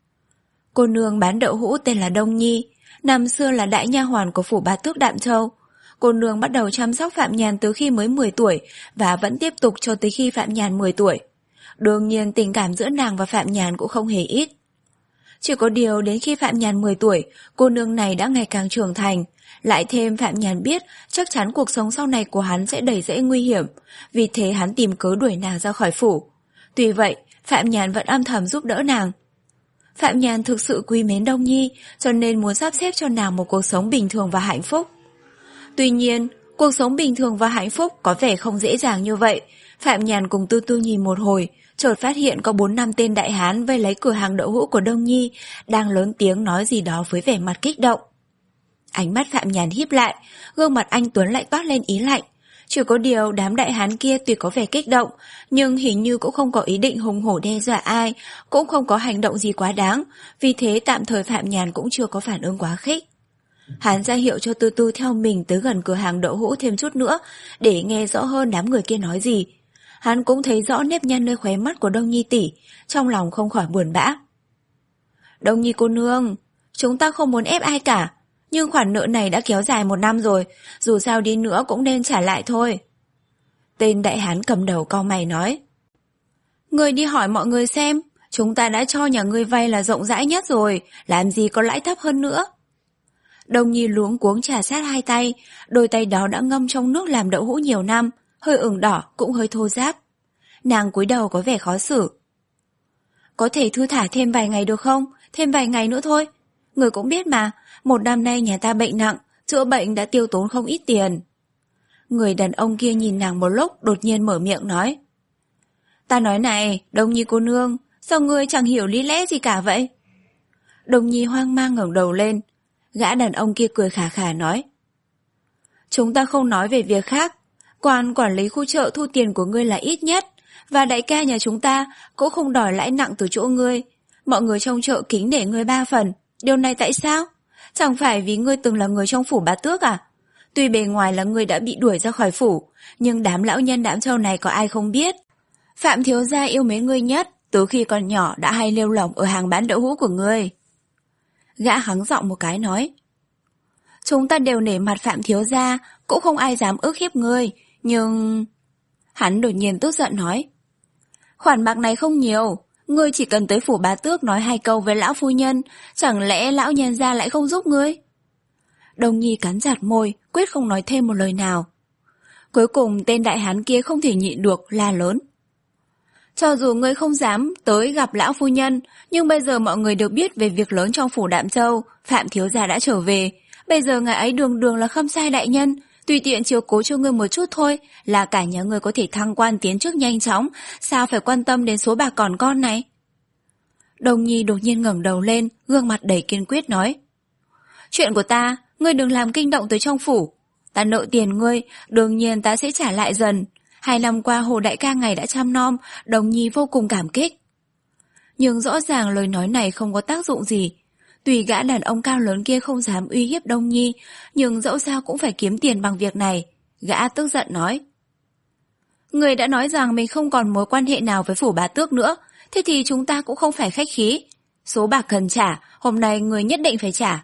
Cô nương bán đậu hũ tên là Đông Nhi, năm xưa là đại nha hoàn của phủ Bá Tước Đạm Châu. Cô nương bắt đầu chăm sóc Phạm Nhàn từ khi mới mười tuổi và vẫn tiếp tục cho tới khi Phạm Nhàn mười tuổi. Đương nhiên tình cảm giữa nàng và Phạm Nhàn cũng không hề ít. Chỉ có điều đến khi Phạm Nhàn mười tuổi, cô nương này đã ngày càng trưởng thành. Lại thêm Phạm Nhàn biết chắc chắn cuộc sống sau này của hắn sẽ đầy rẫy nguy hiểm, vì thế hắn tìm cớ đuổi nàng ra khỏi phủ. Tuy vậy, Phạm Nhàn vẫn âm thầm giúp đỡ nàng. Phạm Nhàn thực sự quý mến Đông Nhi, cho nên muốn sắp xếp cho nàng một cuộc sống bình thường và hạnh phúc. Tuy nhiên, cuộc sống bình thường và hạnh phúc có vẻ không dễ dàng như vậy. Phạm Nhàn cùng Tư Tư nhìn một hồi, chợt phát hiện có bốn năm tên đại hán vây lấy cửa hàng đậu hũ của Đông Nhi, đang lớn tiếng nói gì đó với vẻ mặt kích động. Ánh mắt Phạm Nhàn híp lại, gương mặt anh Tuấn lại toát lên ý lạnh. Chỉ có điều đám đại hán kia tuy có vẻ kích động, nhưng hình như cũng không có ý định hùng hổ đe dọa ai, cũng không có hành động gì quá đáng, vì thế tạm thời Phạm Nhàn cũng chưa có phản ứng quá khích. Hắn ra hiệu cho Tư Tư theo mình tới gần cửa hàng đậu hũ thêm chút nữa, để nghe rõ hơn đám người kia nói gì. Hắn cũng thấy rõ nếp nhăn nơi khóe mắt của Đông Nhi tỷ, trong lòng không khỏi buồn bã. Đông Nhi cô nương, chúng ta không muốn ép ai cả, nhưng khoản nợ này đã kéo dài một năm rồi, dù sao đi nữa cũng nên trả lại thôi. Tên đại hán cầm đầu cau mày nói. Ngươi đi hỏi mọi người xem, chúng ta đã cho nhà ngươi vay là rộng rãi nhất rồi, làm gì có lãi thấp hơn nữa. Đông Nhi luống cuống trà sát hai tay, đôi tay đó đã ngâm trong nước làm đậu hũ nhiều năm, hơi ửng đỏ cũng hơi thô ráp. Nàng cúi đầu có vẻ khó xử. Có thể thư thả thêm vài ngày được không? Thêm vài ngày nữa thôi. Người cũng biết mà, một năm nay nhà ta bệnh nặng, chữa bệnh đã tiêu tốn không ít tiền. Người đàn ông kia nhìn nàng một lúc, đột nhiên mở miệng nói. Ta nói này, Đông Nhi cô nương, sao ngươi chẳng hiểu lý lẽ gì cả vậy? Đông Nhi hoang mang ngẩng đầu lên. Gã đàn ông kia cười khà khà nói. Chúng ta không nói về việc khác, quan quản lý khu chợ thu tiền của ngươi là ít nhất, và đại ca nhà chúng ta cũng không đòi lãi nặng từ chỗ ngươi. Mọi người trong chợ kính để ngươi ba phần. Điều này tại sao? Chẳng phải vì ngươi từng là người trong phủ Bá Tước à? Tuy bề ngoài là ngươi đã bị đuổi ra khỏi phủ, nhưng đám lão nhân Đạm Châu này có ai không biết. Phạm thiếu gia yêu mến ngươi nhất, Từ khi còn nhỏ đã hay lêu lỏng ở hàng bán đậu hũ của ngươi. Gã hắng giọng một cái nói. Chúng ta đều nể mặt Phạm thiếu gia, cũng không ai dám ức hiếp ngươi, nhưng... Hắn đột nhiên tức giận nói. Khoản bạc này không nhiều, ngươi chỉ cần tới phủ bá tước nói hai câu với lão phu nhân, chẳng lẽ lão nhân gia lại không giúp ngươi? Đông Nhi cắn chặt môi, quyết không nói thêm một lời nào. Cuối cùng tên đại hán kia không thể nhịn được, la lớn. Cho dù ngươi không dám tới gặp lão phu nhân, nhưng bây giờ mọi người đều biết về việc lớn trong phủ Đạm Châu, Phạm thiếu gia đã trở về. Bây giờ ngài ấy đường đường là khâm sai đại nhân, tùy tiện chiếu cố cho ngươi một chút thôi, là cả nhà ngươi có thể thăng quan tiến chức nhanh chóng, sao phải quan tâm đến số bạc còn con này? Đông Nhi đột nhiên ngẩng đầu lên, gương mặt đầy kiên quyết nói. Chuyện của ta, ngươi đừng làm kinh động tới trong phủ. Ta nợ tiền ngươi, đương nhiên ta sẽ trả lại dần. Hai năm qua Hồ đại ca ngài đã chăm nom, Đồng Nhi vô cùng cảm kích. Nhưng rõ ràng lời nói này không có tác dụng gì. Tuy gã đàn ông cao lớn kia không dám uy hiếp Đông Nhi, nhưng dẫu sao cũng phải kiếm tiền bằng việc này. Gã tức giận nói. Người đã nói rằng mình không còn mối quan hệ nào với phủ bá tước nữa, thế thì chúng ta cũng không phải khách khí. Số bạc cần trả, hôm nay người nhất định phải trả.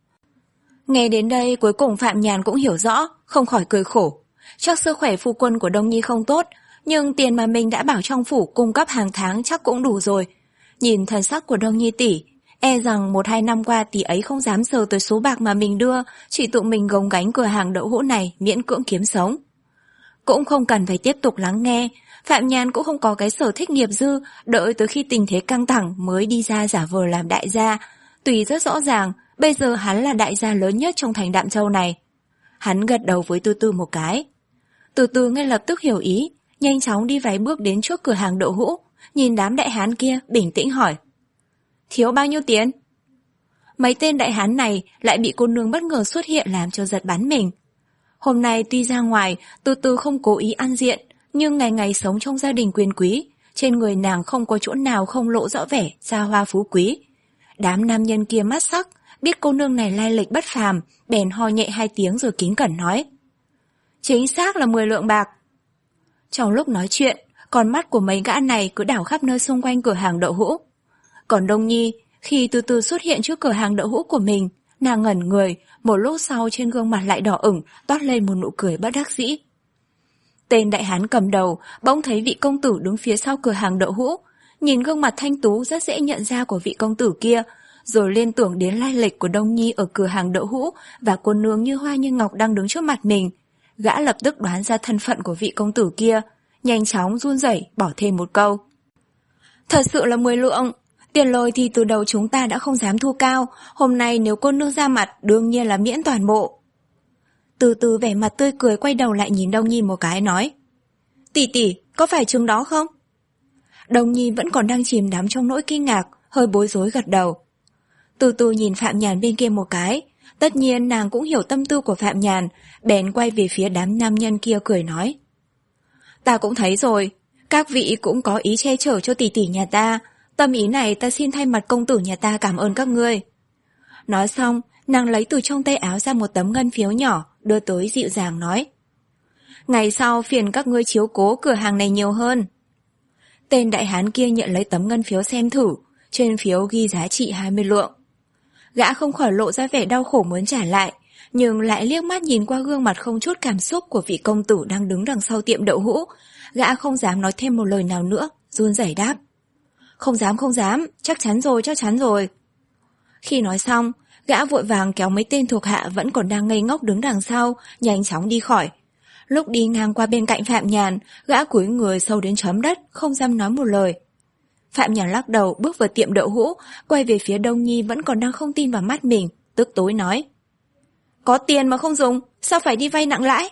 Nghe đến đây cuối cùng Phạm Nhàn cũng hiểu rõ, không khỏi cười khổ. Chắc sức khỏe phu quân của Đông Nhi không tốt, nhưng tiền mà mình đã bảo trong phủ cung cấp hàng tháng chắc cũng đủ rồi. Nhìn thần sắc của Đông Nhi tỷ, e rằng một hai năm qua tỷ ấy không dám sờ tới số bạc mà mình đưa, chỉ tự mình gồng gánh cửa hàng đậu hũ này miễn cưỡng kiếm sống. Cũng không cần phải tiếp tục lắng nghe, Phạm Nhàn cũng không có cái sở thích nghiệp dư, đợi tới khi tình thế căng thẳng mới đi ra giả vờ làm đại gia. Tuy rất rõ ràng, bây giờ hắn là đại gia lớn nhất trong thành Đạm Châu này. Hắn gật đầu với Từ Từ một cái. Từ Từ ngay lập tức hiểu ý, nhanh chóng đi vài bước đến trước cửa hàng đậu hũ, nhìn đám đại hán kia bình tĩnh hỏi. Thiếu bao nhiêu tiền? Mấy tên đại hán này lại bị cô nương bất ngờ xuất hiện làm cho giật bắn mình. Hôm nay tuy ra ngoài, Từ Từ không cố ý ăn diện, nhưng ngày ngày sống trong gia đình quyền quý, trên người nàng không có chỗ nào không lộ rõ vẻ xa hoa phú quý. Đám nam nhân kia mắt sắc, biết cô nương này lai lịch bất phàm, bèn ho nhẹ hai tiếng rồi kính cẩn nói. Chính xác là mười lượng bạc. Trong lúc nói chuyện, con mắt của mấy gã này cứ đảo khắp nơi xung quanh cửa hàng đậu hũ. Còn Đông Nhi, khi Từ Từ xuất hiện trước cửa hàng đậu hũ của mình, nàng ngẩn người, một lúc sau trên gương mặt lại đỏ ửng, toát lên một nụ cười bất đắc dĩ. Tên đại hán cầm đầu bỗng thấy vị công tử đứng phía sau cửa hàng đậu hũ, nhìn gương mặt thanh tú rất dễ nhận ra của vị công tử kia, rồi liên tưởng đến lai lịch của Đông Nhi ở cửa hàng đậu hũ và cô nương như hoa như ngọc đang đứng trước mặt mình. Gã lập tức đoán ra thân phận của vị công tử kia, nhanh chóng run rẩy bỏ thêm một câu. Thật sự là mười lượng, tiền lời thì từ đầu chúng ta đã không dám thu cao, hôm nay nếu cô nương ra mặt đương nhiên là miễn toàn bộ. Từ Từ vẻ mặt tươi cười quay đầu lại nhìn Đông Nhi một cái nói. Tỷ tỷ, có phải chừng đó không? Đông Nhi vẫn còn đang chìm đắm trong nỗi kinh ngạc, hơi bối rối gật đầu. Từ Từ nhìn Phạm Nhàn bên kia một cái, tất nhiên nàng cũng hiểu tâm tư của Phạm Nhàn, bèn quay về phía đám nam nhân kia cười nói. Ta cũng thấy rồi, các vị cũng có ý che chở cho tỷ tỷ nhà ta, tâm ý này ta xin thay mặt công tử nhà ta cảm ơn các ngươi. Nói xong, nàng lấy từ trong tay áo ra một tấm ngân phiếu nhỏ, đưa tới dịu dàng nói. Ngày sau phiền các ngươi chiếu cố cửa hàng này nhiều hơn. Tên đại hán kia nhận lấy tấm ngân phiếu xem thử, trên phiếu ghi giá trị hai mươi lượng. Gã không khỏi lộ ra vẻ đau khổ muốn trả lại, nhưng lại liếc mắt nhìn qua gương mặt không chút cảm xúc của vị công tử đang đứng đằng sau tiệm đậu hũ. Gã không dám nói thêm một lời nào nữa, run rẩy đáp. Không dám không dám, chắc chắn rồi, chắc chắn rồi. Khi nói xong, gã vội vàng kéo mấy tên thuộc hạ vẫn còn đang ngây ngốc đứng đằng sau, nhanh chóng đi khỏi. Lúc đi ngang qua bên cạnh Phạm Nhàn, gã cúi người sâu đến chấm đất, không dám nói một lời. Phạm Nhàn lắc đầu bước vào tiệm đậu hũ, quay về phía Đông Nhi vẫn còn đang không tin vào mắt mình, tức tối nói. Có tiền mà không dùng, sao phải đi vay nặng lãi?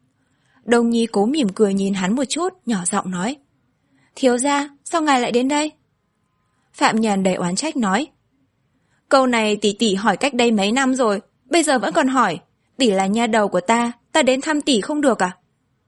Đông Nhi cố mỉm cười nhìn hắn một chút, nhỏ giọng nói. Thiếu gia, sao ngài lại đến đây? Phạm Nhàn đầy oán trách nói. Câu này tỷ tỷ hỏi cách đây mấy năm rồi, bây giờ vẫn còn hỏi. Tỷ là nha đầu của ta, ta đến thăm tỷ không được à?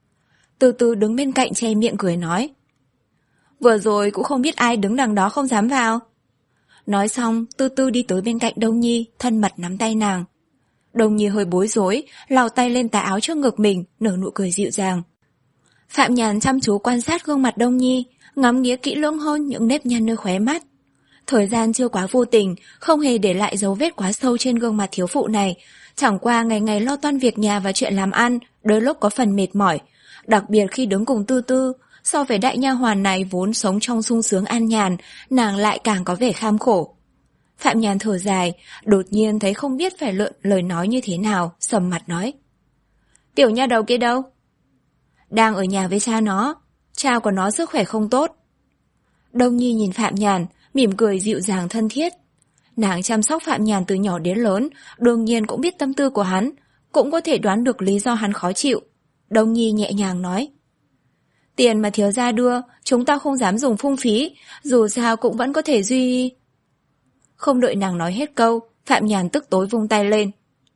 Từ Từ đứng bên cạnh che miệng cười nói. Vừa rồi cũng không biết ai đứng đằng đó không dám vào. Nói xong, Từ Từ đi tới bên cạnh Đông Nhi, thân mật nắm tay nàng. Đông Nhi hơi bối rối, lau tay lên tà áo trước ngực mình, nở nụ cười dịu dàng. Phạm Nhàn chăm chú quan sát gương mặt Đông Nhi, ngắm nghía kỹ lưỡng hơn những nếp nhăn nơi khóe mắt. Thời gian chưa quá vô tình, không hề để lại dấu vết quá sâu trên gương mặt thiếu phụ này. Chẳng qua ngày ngày lo toan việc nhà và chuyện làm ăn, đôi lúc có phần mệt mỏi. Đặc biệt khi đứng cùng Tư Tư, so với đại nha hoàn này vốn sống trong sung sướng an nhàn, nàng lại càng có vẻ kham khổ. Phạm Nhàn thở dài, đột nhiên thấy không biết phải lựa lời nói như thế nào, sầm mặt nói. Tiểu nha đầu kia đâu? Đang ở nhà với cha nó, cha của nó sức khỏe không tốt. Đông Nhi nhìn Phạm Nhàn, mỉm cười dịu dàng thân thiết. Nàng chăm sóc Phạm Nhàn từ nhỏ đến lớn, đương nhiên cũng biết tâm tư của hắn, cũng có thể đoán được lý do hắn khó chịu. Đông Nhi nhẹ nhàng nói. Tiền mà thiếu gia đưa, chúng ta không dám dùng phung phí, dù sao cũng vẫn có thể duy... Không đợi nàng nói hết câu, Phạm Nhàn tức tối vung tay lên.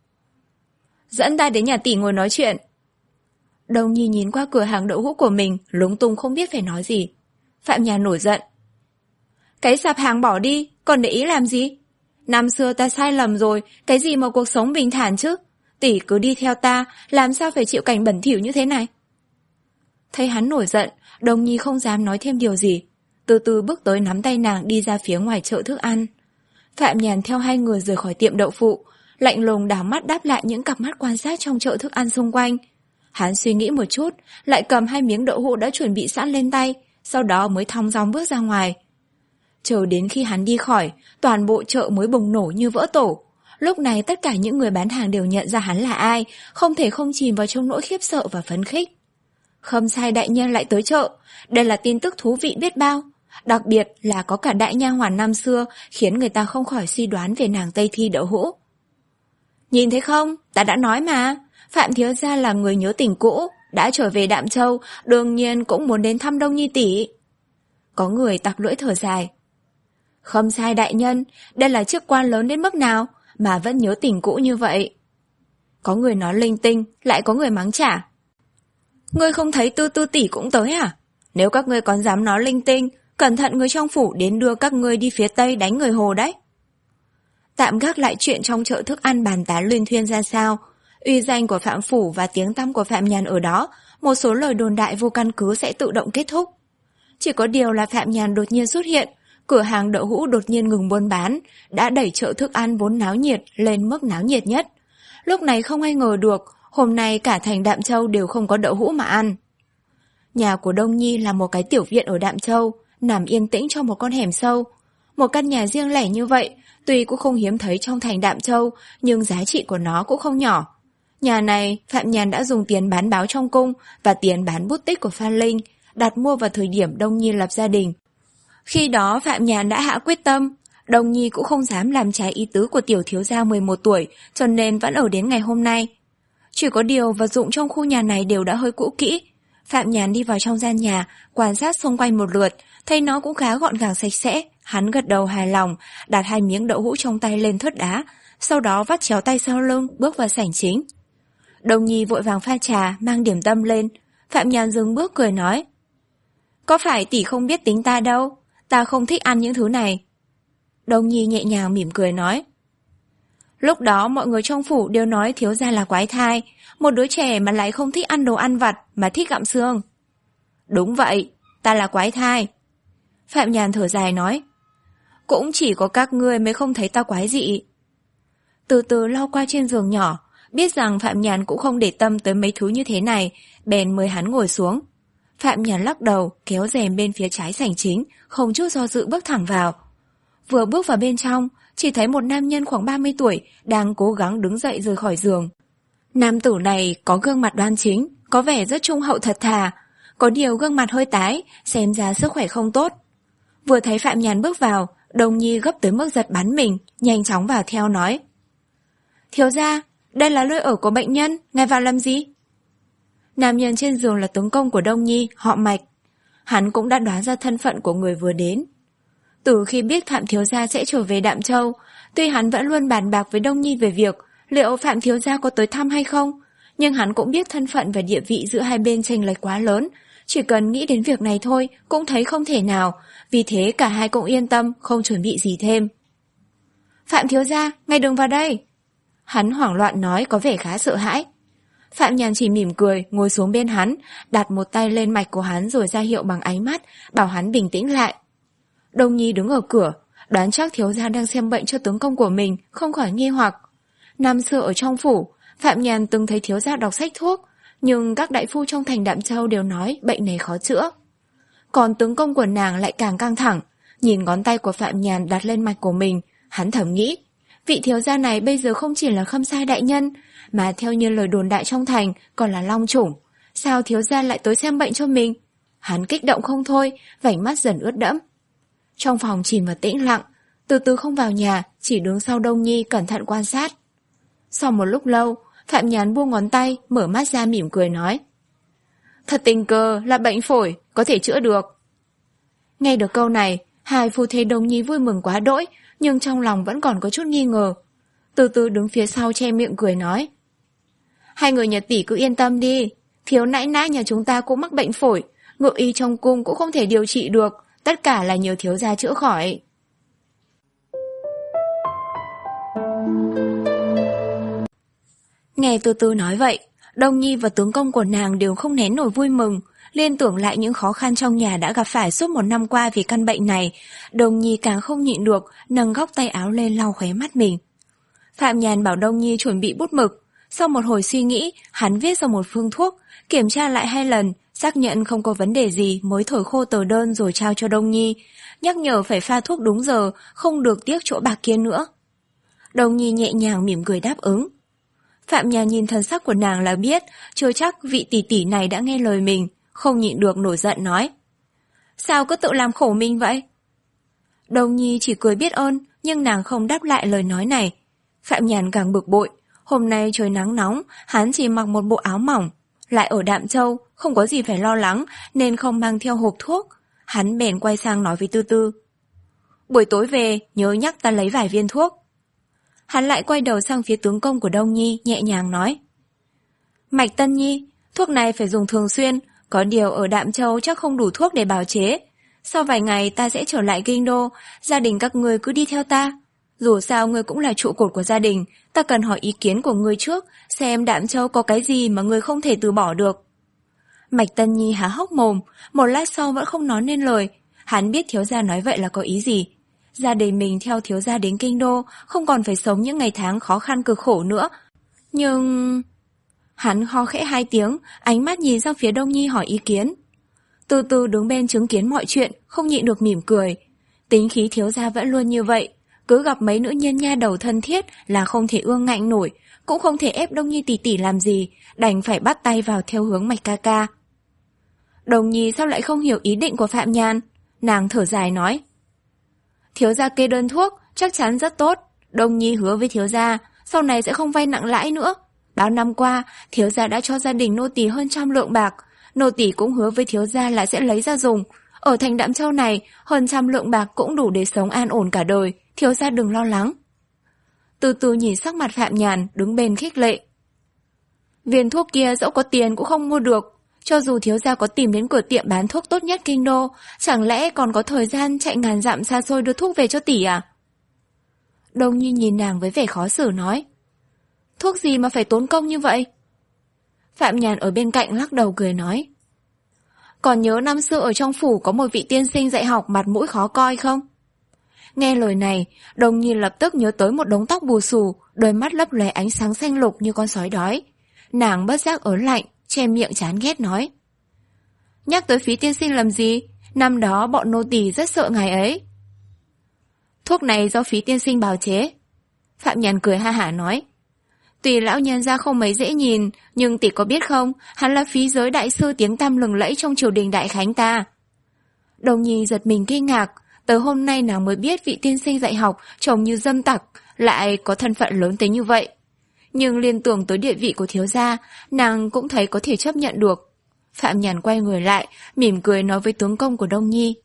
Dẫn ta đến nhà tỷ ngồi nói chuyện. Đông Nhi nhìn qua cửa hàng đậu hũ của mình, lúng túng không biết phải nói gì. Phạm Nhàn nổi giận. Cái sạp hàng bỏ đi, còn để ý làm gì? Năm xưa ta sai lầm rồi, cái gì mà cuộc sống bình thản chứ? Tỷ cứ đi theo ta, làm sao phải chịu cảnh bẩn thỉu như thế này? Thấy hắn nổi giận, Đông Nhi không dám nói thêm điều gì. Từ từ bước tới nắm tay nàng đi ra phía ngoài chợ thức ăn. Phạm Nhàn theo hai người rời khỏi tiệm đậu phụ, lạnh lùng đảo mắt đáp lại những cặp mắt quan sát trong chợ thức ăn xung quanh. Hắn suy nghĩ một chút, lại cầm hai miếng đậu hũ đã chuẩn bị sẵn lên tay, sau đó mới thong dong bước ra ngoài. Chờ đến khi hắn đi khỏi, toàn bộ chợ mới bùng nổ như vỡ tổ. Lúc này tất cả những người bán hàng đều nhận ra hắn là ai, không thể không chìm vào trong nỗi khiếp sợ và phấn khích. Khâm sai đại nhân lại tới chợ, đây là tin tức thú vị biết bao. Đặc biệt là có cả đại nha hoàn năm xưa, khiến người ta không khỏi suy đoán về nàng Tây Thi đậu hũ. Nhìn thấy không, ta đã nói mà, Phạm thiếu gia là người nhớ tình cũ, đã trở về Đạm Châu, đương nhiên cũng muốn đến thăm Đông Nhi tỷ. Có người tặc lưỡi thở dài. Khâm sai đại nhân, đây là chức quan lớn đến mức nào mà vẫn nhớ tình cũ như vậy. Có người nói linh tinh, lại có người mắng trả. Ngươi không thấy Tư Tư tỷ cũng tới à? Nếu các ngươi còn dám nói linh tinh, cẩn thận người trong phủ đến đưa các ngươi đi phía tây đánh người Hồ đấy. Tạm gác lại chuyện trong chợ thức ăn bàn tán luyên thuyên ra sao. Uy danh của Phạm phủ và tiếng tăm của Phạm Nhàn ở đó, một số lời đồn đại vô căn cứ sẽ tự động kết thúc. Chỉ có điều là Phạm Nhàn đột nhiên xuất hiện, cửa hàng đậu hũ đột nhiên ngừng buôn bán, đã đẩy chợ thức ăn vốn náo nhiệt lên mức náo nhiệt nhất. Lúc này không ai ngờ được, hôm nay cả thành Đạm Châu đều không có đậu hũ mà ăn. Nhà của Đông Nhi là một cái tiểu viện ở Đạm Châu, nằm yên tĩnh trong một con hẻm sâu. Một căn nhà riêng lẻ như vậy, tuy cũng không hiếm thấy trong thành Đạm Châu, nhưng giá trị của nó cũng không nhỏ. Nhà này, Phạm Nhàn đã dùng tiền bán báo trong cung và tiền bán bút tích của Phan Linh, đặt mua vào thời điểm Đông Nhi lập gia đình. Khi đó Phạm Nhàn đã hạ quyết tâm, Đông Nhi cũng không dám làm trái ý tứ của tiểu thiếu gia mười một tuổi, cho nên vẫn ở đến ngày hôm nay. Chỉ có điều vật dụng trong khu nhà này đều đã hơi cũ kỹ. Phạm Nhàn đi vào trong gian nhà, quan sát xung quanh một lượt, thấy nó cũng khá gọn gàng sạch sẽ. Hắn gật đầu hài lòng, đặt hai miếng đậu hũ trong tay lên thớt đá, sau đó vắt chéo tay sau lưng, bước vào sảnh chính. Đông Nhi vội vàng pha trà, mang điểm tâm lên. Phạm Nhàn dừng bước cười nói. Có phải tỷ không biết tính ta đâu, ta không thích ăn những thứ này. Đông Nhi nhẹ nhàng mỉm cười nói. Lúc đó mọi người trong phủ đều nói thiếu gia là quái thai, một đứa trẻ mà lại không thích ăn đồ ăn vặt mà thích gặm xương. Đúng vậy, ta là quái thai. Phạm Nhàn thở dài nói. Cũng chỉ có các ngươi mới không thấy ta quái dị. Từ từ lau qua trên giường nhỏ, biết rằng Phạm Nhàn cũng không để tâm tới mấy thứ như thế này, bèn mời hắn ngồi xuống. Phạm Nhàn lắc đầu, kéo rèm bên phía trái sảnh chính, không chút do dự bước thẳng vào. Vừa bước vào bên trong, chỉ thấy một nam nhân khoảng ba mươi tuổi đang cố gắng đứng dậy rời khỏi giường. Nam tử này có gương mặt đoan chính, có vẻ rất trung hậu thật thà, có điều gương mặt hơi tái, xem ra sức khỏe không tốt. Vừa thấy Phạm Nhàn bước vào, Đông Nhi gấp tới mức giật bắn mình, nhanh chóng vào theo nói. Thiếu gia, đây là nơi ở của bệnh nhân, ngài vào làm gì? Nam nhân trên giường là tướng công của Đông Nhi, họ Mạch. Hắn cũng đã đoán ra thân phận của người vừa đến. Từ khi biết Phạm thiếu gia sẽ trở về Đạm Châu, tuy hắn vẫn luôn bàn bạc với Đông Nhi về việc liệu Phạm thiếu gia có tới thăm hay không, nhưng hắn cũng biết thân phận và địa vị giữa hai bên chênh lệch quá lớn, chỉ cần nghĩ đến việc này thôi cũng thấy không thể nào, vì thế cả hai cũng yên tâm, không chuẩn bị gì thêm. Phạm thiếu gia, ngài đừng vào đây. Hắn hoảng loạn nói, có vẻ khá sợ hãi. Phạm Nhàn chỉ mỉm cười, ngồi xuống bên hắn, đặt một tay lên mạch của hắn rồi ra hiệu bằng ánh mắt, bảo hắn bình tĩnh lại. Đông Nhi đứng ở cửa, đoán chắc thiếu gia đang xem bệnh cho tướng công của mình, không khỏi nghi hoặc. Năm xưa ở trong phủ, Phạm Nhàn từng thấy thiếu gia đọc sách thuốc, nhưng các đại phu trong thành Đạm Châu đều nói bệnh này khó chữa. Còn tướng công của nàng lại càng căng thẳng, nhìn ngón tay của Phạm Nhàn đặt lên mạch của mình, hắn thầm nghĩ, vị thiếu gia này bây giờ không chỉ là Khâm Sai đại nhân, mà theo như lời đồn đại trong thành còn là long chủng. Sao thiếu gia lại tới xem bệnh cho mình? Hắn kích động không thôi, vành mắt dần ướt đẫm. Trong phòng chìm vào tĩnh lặng, từ từ không vào nhà, chỉ đứng sau Đông Nhi cẩn thận quan sát. Sau một lúc lâu, Phạm Nhàn buông ngón tay, mở mắt ra mỉm cười nói, thật tình cờ là bệnh phổi, có thể chữa được. Nghe được câu này, hai phu thê Đông Nhi vui mừng quá đỗi, nhưng trong lòng vẫn còn có chút nghi ngờ. Từ từ đứng phía sau che miệng cười nói, hai người nhà tỷ cứ yên tâm đi, thiếu nãi nãi nhà chúng ta cũng mắc bệnh phổi, ngự y trong cung cũng không thể điều trị được, tất cả là nhờ thiếu gia chữa khỏi. Nghe Từ Từ nói vậy, Đông Nhi và tướng công của nàng đều không nén nổi vui mừng, liên tưởng lại những khó khăn trong nhà đã gặp phải suốt một năm qua vì căn bệnh này. Đông Nhi càng không nhịn được, nâng góc tay áo lên lau khóe mắt mình. Phạm Nhàn bảo Đông Nhi chuẩn bị bút mực. Sau một hồi suy nghĩ, hắn viết ra một phương thuốc, kiểm tra lại hai lần, xác nhận không có vấn đề gì mới thổi khô tờ đơn rồi trao cho Đông Nhi, nhắc nhở phải pha thuốc đúng giờ, không được tiếc chỗ bạc kia nữa. Đông Nhi nhẹ nhàng mỉm cười đáp ứng. Phạm Nhàn nhìn thần sắc của nàng là biết, chưa chắc vị tỷ tỷ này đã nghe lời mình, không nhịn được nổi giận nói, sao cứ tự làm khổ mình vậy? Đông Nhi chỉ cười biết ơn, nhưng nàng không đáp lại lời nói này. Phạm Nhàn càng bực bội, hôm nay trời nắng nóng, hắn chỉ mặc một bộ áo mỏng, lại ở Đạm Châu, không có gì phải lo lắng nên không mang theo hộp thuốc. Hắn bèn quay sang nói với Tư Tư, buổi tối về nhớ nhắc ta lấy vài viên thuốc. Hắn lại quay đầu sang phía tướng công của Đông Nhi, nhẹ nhàng nói, Mạch Tân Nhi, thuốc này phải dùng thường xuyên, có điều ở Đạm Châu chắc không đủ thuốc để bào chế. Sau vài ngày ta sẽ trở lại kinh đô, gia đình các ngươi cứ đi theo ta. Dù sao ngươi cũng là trụ cột của gia đình, ta cần hỏi ý kiến của ngươi trước, xem Đạm Châu có cái gì mà ngươi không thể từ bỏ được. Mạch Tân Nhi há hốc mồm, một lát sau vẫn không nói nên lời. Hắn biết thiếu gia nói vậy là có ý gì. Gia đình mình theo thiếu gia đến kinh đô, không còn phải sống những ngày tháng khó khăn cực khổ nữa. Nhưng... Hắn ho khẽ hai tiếng, ánh mắt nhìn sang phía Đông Nhi hỏi ý kiến. Từ từ đứng bên chứng kiến mọi chuyện, không nhịn được mỉm cười. Tính khí thiếu gia vẫn luôn như vậy, cứ gặp mấy nữ nhân nha đầu thân thiết là không thể ương ngạnh nổi, cũng không thể ép Đông Nhi tỷ tỷ làm gì, đành phải bắt tay vào theo hướng Mạch ca ca. Đông Nhi sao lại không hiểu ý định của Phạm Nhàn? Nàng thở dài nói, thiếu gia kê đơn thuốc chắc chắn rất tốt, Đông Nhi hứa với thiếu gia sau này sẽ không vay nặng lãi nữa. Bao năm qua, thiếu gia đã cho gia đình nô tỳ hơn trăm lượng bạc, nô tỳ cũng hứa với thiếu gia là sẽ lấy ra dùng. Ở thành Đạm Châu này, hơn trăm lượng bạc cũng đủ để sống an ổn cả đời, thiếu gia đừng lo lắng. Từ từ nhìn sắc mặt Phạm Nhàn, đứng bên khích lệ. Viên thuốc kia dẫu có tiền cũng không mua được, cho dù thiếu gia có tìm đến cửa tiệm bán thuốc tốt nhất kinh đô, chẳng lẽ còn có thời gian chạy ngàn dặm xa xôi đưa thuốc về cho tỷ à? Đông Nhi nhìn nàng với vẻ khó xử nói, thuốc gì mà phải tốn công như vậy? Phạm Nhàn ở bên cạnh lắc đầu cười nói, còn nhớ năm xưa ở trong phủ có một vị tiên sinh dạy học mặt mũi khó coi không? Nghe lời này, Đông Nhi lập tức nhớ tới một đống tóc bù xù, đôi mắt lấp lóe ánh sáng xanh lục như con sói đói. Nàng bất giác ớn lạnh, che miệng chán ghét nói, nhắc tới phí tiên sinh làm gì? Năm đó bọn nô tỳ rất sợ ngài ấy. Thuốc này do phí tiên sinh bào chế. Phạm Nhàn cười ha hả nói, tuy lão nhân gia không mấy dễ nhìn, nhưng tỷ có biết không, hắn là phí giới đại sư tiếng tăm lừng lẫy trong triều đình Đại Khánh ta. Đông Nhi giật mình kinh ngạc, tới hôm nay nàng mới biết vị tiên sinh dạy học trông như dâm tặc lại có thân phận lớn tới như vậy. Nhưng liên tưởng tới địa vị của thiếu gia, nàng cũng thấy có thể chấp nhận được. Phạm Nhàn quay người lại, mỉm cười nói với tướng công của Đông Nhi,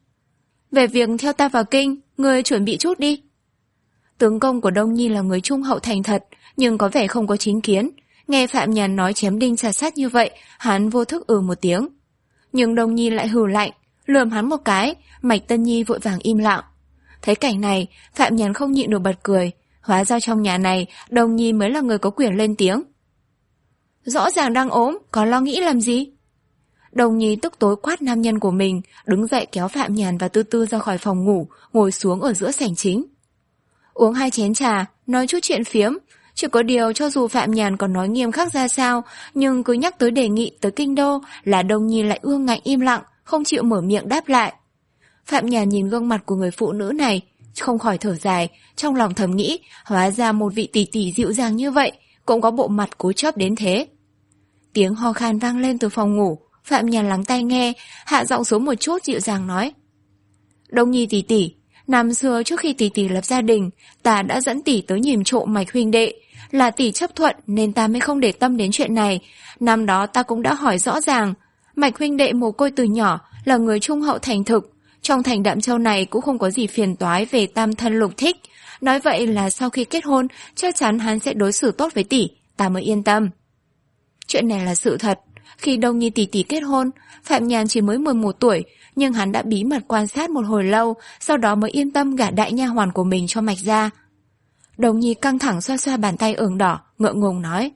về việc theo ta vào kinh, ngươi chuẩn bị chút đi. Tướng công của Đông Nhi là người trung hậu thành thật, nhưng có vẻ không có chính kiến. Nghe Phạm Nhàn nói chém đinh chặt sắt như vậy, hắn vô thức ừ một tiếng. Nhưng Đông Nhi lại hừ lạnh, lườm hắn một cái, Mạch Tân Nhi vội vàng im lặng. Thấy cảnh này, Phạm Nhàn không nhịn được bật cười. Hóa ra trong nhà này, Đông Nhi mới là người có quyền lên tiếng. Rõ ràng đang ốm, có lo nghĩ làm gì? Đồng Nhi tức tối quát nam nhân của mình, đứng dậy kéo Phạm Nhàn và Tư Tư ra khỏi phòng ngủ, ngồi xuống ở giữa sảnh chính. Uống hai chén trà, nói chút chuyện phiếm. Chỉ có điều cho dù Phạm Nhàn còn nói nghiêm khắc ra sao, nhưng cứ nhắc tới đề nghị tới kinh đô là Đồng Nhi lại ương ngạnh im lặng, không chịu mở miệng đáp lại. Phạm Nhàn nhìn gương mặt của người phụ nữ này, không khỏi thở dài, trong lòng thầm nghĩ, hóa ra một vị tỷ tỷ dịu dàng như vậy, cũng có bộ mặt cố chấp đến thế. Tiếng ho khan vang lên từ phòng ngủ, Phạm Nhàn lắng tai nghe, hạ giọng xuống một chút dịu dàng nói. Đồng Nhi tỷ tỷ, năm xưa trước khi tỷ tỷ lập gia đình, ta đã dẫn tỷ tới nhìn trộm Mạch huynh đệ, là tỷ chấp thuận nên ta mới không để tâm đến chuyện này. Năm đó ta cũng đã hỏi rõ ràng, Mạch huynh đệ mồ côi từ nhỏ, là người trung hậu thành thực, trong thành Đạm Châu này cũng không có gì phiền toái về tam thân lục thích. Nói vậy là sau khi kết hôn, chắc chắn hắn sẽ đối xử tốt với tỷ, ta mới yên tâm. Chuyện này là sự thật. Khi Đồng Nhi tỷ tỷ kết hôn, Phạm Nhàn chỉ mới mười một tuổi, nhưng hắn đã bí mật quan sát một hồi lâu, sau đó mới yên tâm gả đại nha hoàn của mình cho Mạch gia. Đồng Nhi căng thẳng xoa xoa bàn tay ửng đỏ, ngượng ngùng nói.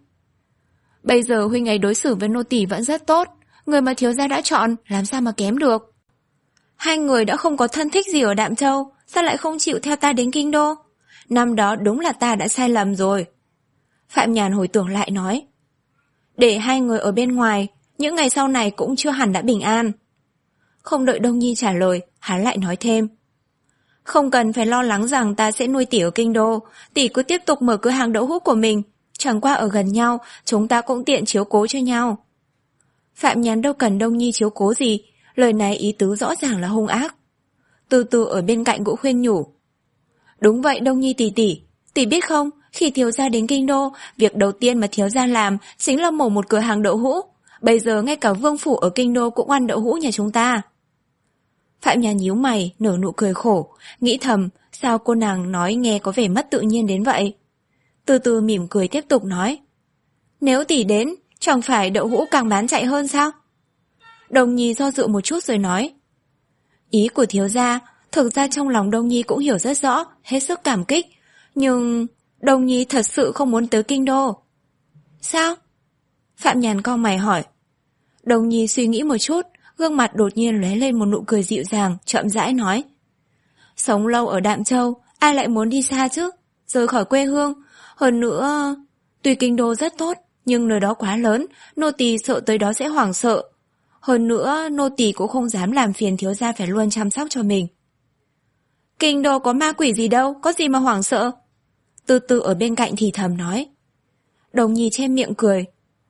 Bây giờ huynh ấy đối xử với nô tỳ vẫn rất tốt, người mà thiếu gia đã chọn, làm sao mà kém được. Hai người đã không có thân thích gì ở Đạm Châu, sao lại không chịu theo ta đến kinh đô? Năm đó đúng là ta đã sai lầm rồi. Phạm Nhàn hồi tưởng lại nói. Để hai người ở bên ngoài, những ngày sau này cũng chưa hẳn đã bình an. Không đợi Đồng Nhi trả lời, hắn lại nói thêm. Không cần phải lo lắng rằng ta sẽ nuôi tỷ ở kinh đô, tỷ cứ tiếp tục mở cửa hàng đậu hũ của mình, chẳng qua ở gần nhau, chúng ta cũng tiện chiếu cố cho nhau. Phạm Nhàn đâu cần Đồng Nhi chiếu cố gì, lời này ý tứ rõ ràng là hung ác. Từ từ ở bên cạnh cũng khuyên nhủ. Đúng vậy Đồng Nhi tỷ tỷ, tỷ biết không, khi thiếu gia đến kinh đô, việc đầu tiên mà thiếu gia làm chính là mở một cửa hàng đậu hũ. Bây giờ ngay cả vương phủ ở kinh đô cũng ăn đậu hũ nhà chúng ta. Phạm Nhàn nhíu mày, nở nụ cười khổ, nghĩ thầm, sao cô nàng nói nghe có vẻ mất tự nhiên đến vậy. Từ từ mỉm cười tiếp tục nói. Nếu tỷ đến, chẳng phải đậu hũ càng bán chạy hơn sao? Đồng Nhi do dự một chút rồi nói. Ý của thiếu gia, thực ra trong lòng Đồng Nhi cũng hiểu rất rõ, hết sức cảm kích. Nhưng Đồng Nhi thật sự không muốn tới kinh đô. Sao? Phạm Nhàn cau mày hỏi. Đồng Nhi suy nghĩ một chút, gương mặt đột nhiên lóe lên một nụ cười dịu dàng, chậm rãi nói. Sống lâu ở Đạm Châu, ai lại muốn đi xa chứ? Rời khỏi quê hương. Hơn nữa, tuy kinh đô rất tốt, nhưng nơi đó quá lớn, nô tỳ sợ tới đó sẽ hoảng sợ. Hơn nữa, nô tỳ cũng không dám làm phiền thiếu gia phải luôn chăm sóc cho mình. Kinh đô có ma quỷ gì đâu, có gì mà hoảng sợ? Từ từ ở bên cạnh thì thầm nói. Đồng Nhi che miệng cười.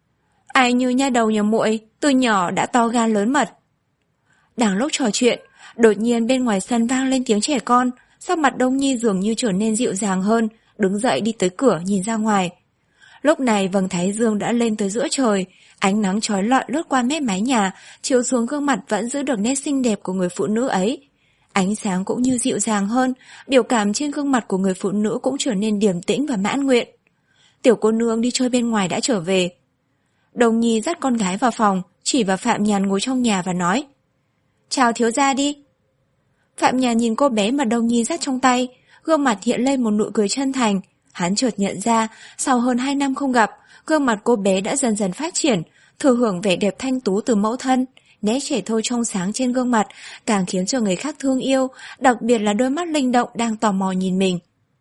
Ai như nha đầu nhà muội, từ nhỏ đã to gan lớn mật. Đang lúc trò chuyện, đột nhiên bên ngoài sân vang lên tiếng trẻ con, sắc mặt Đồng Nhi dường như trở nên dịu dàng hơn, đứng dậy đi tới cửa nhìn ra ngoài. Lúc này vầng thái dương đã lên tới giữa trời, ánh nắng chói lọi lướt qua mép mái nhà, chiếu xuống gương mặt vẫn giữ được nét xinh đẹp của người phụ nữ ấy. Ánh sáng cũng như dịu dàng hơn, biểu cảm trên gương mặt của người phụ nữ cũng trở nên điềm tĩnh và mãn nguyện. Tiểu cô nương đi chơi bên ngoài đã trở về. Đồng Nhi dắt con gái vào phòng, chỉ vào Phạm Nhàn ngồi trong nhà và nói. Chào thiếu gia đi. Phạm Nhàn nhìn cô bé mà Đồng Nhi dắt trong tay, gương mặt hiện lên một nụ cười chân thành. Hắn chợt nhận ra, sau hơn hai năm không gặp, gương mặt cô bé đã dần dần phát triển, thừa hưởng vẻ đẹp thanh tú từ mẫu thân. Nét trẻ thơ trong sáng trên gương mặt càng khiến cho người khác thương yêu, đặc biệt là đôi mắt linh động đang tò mò nhìn mình.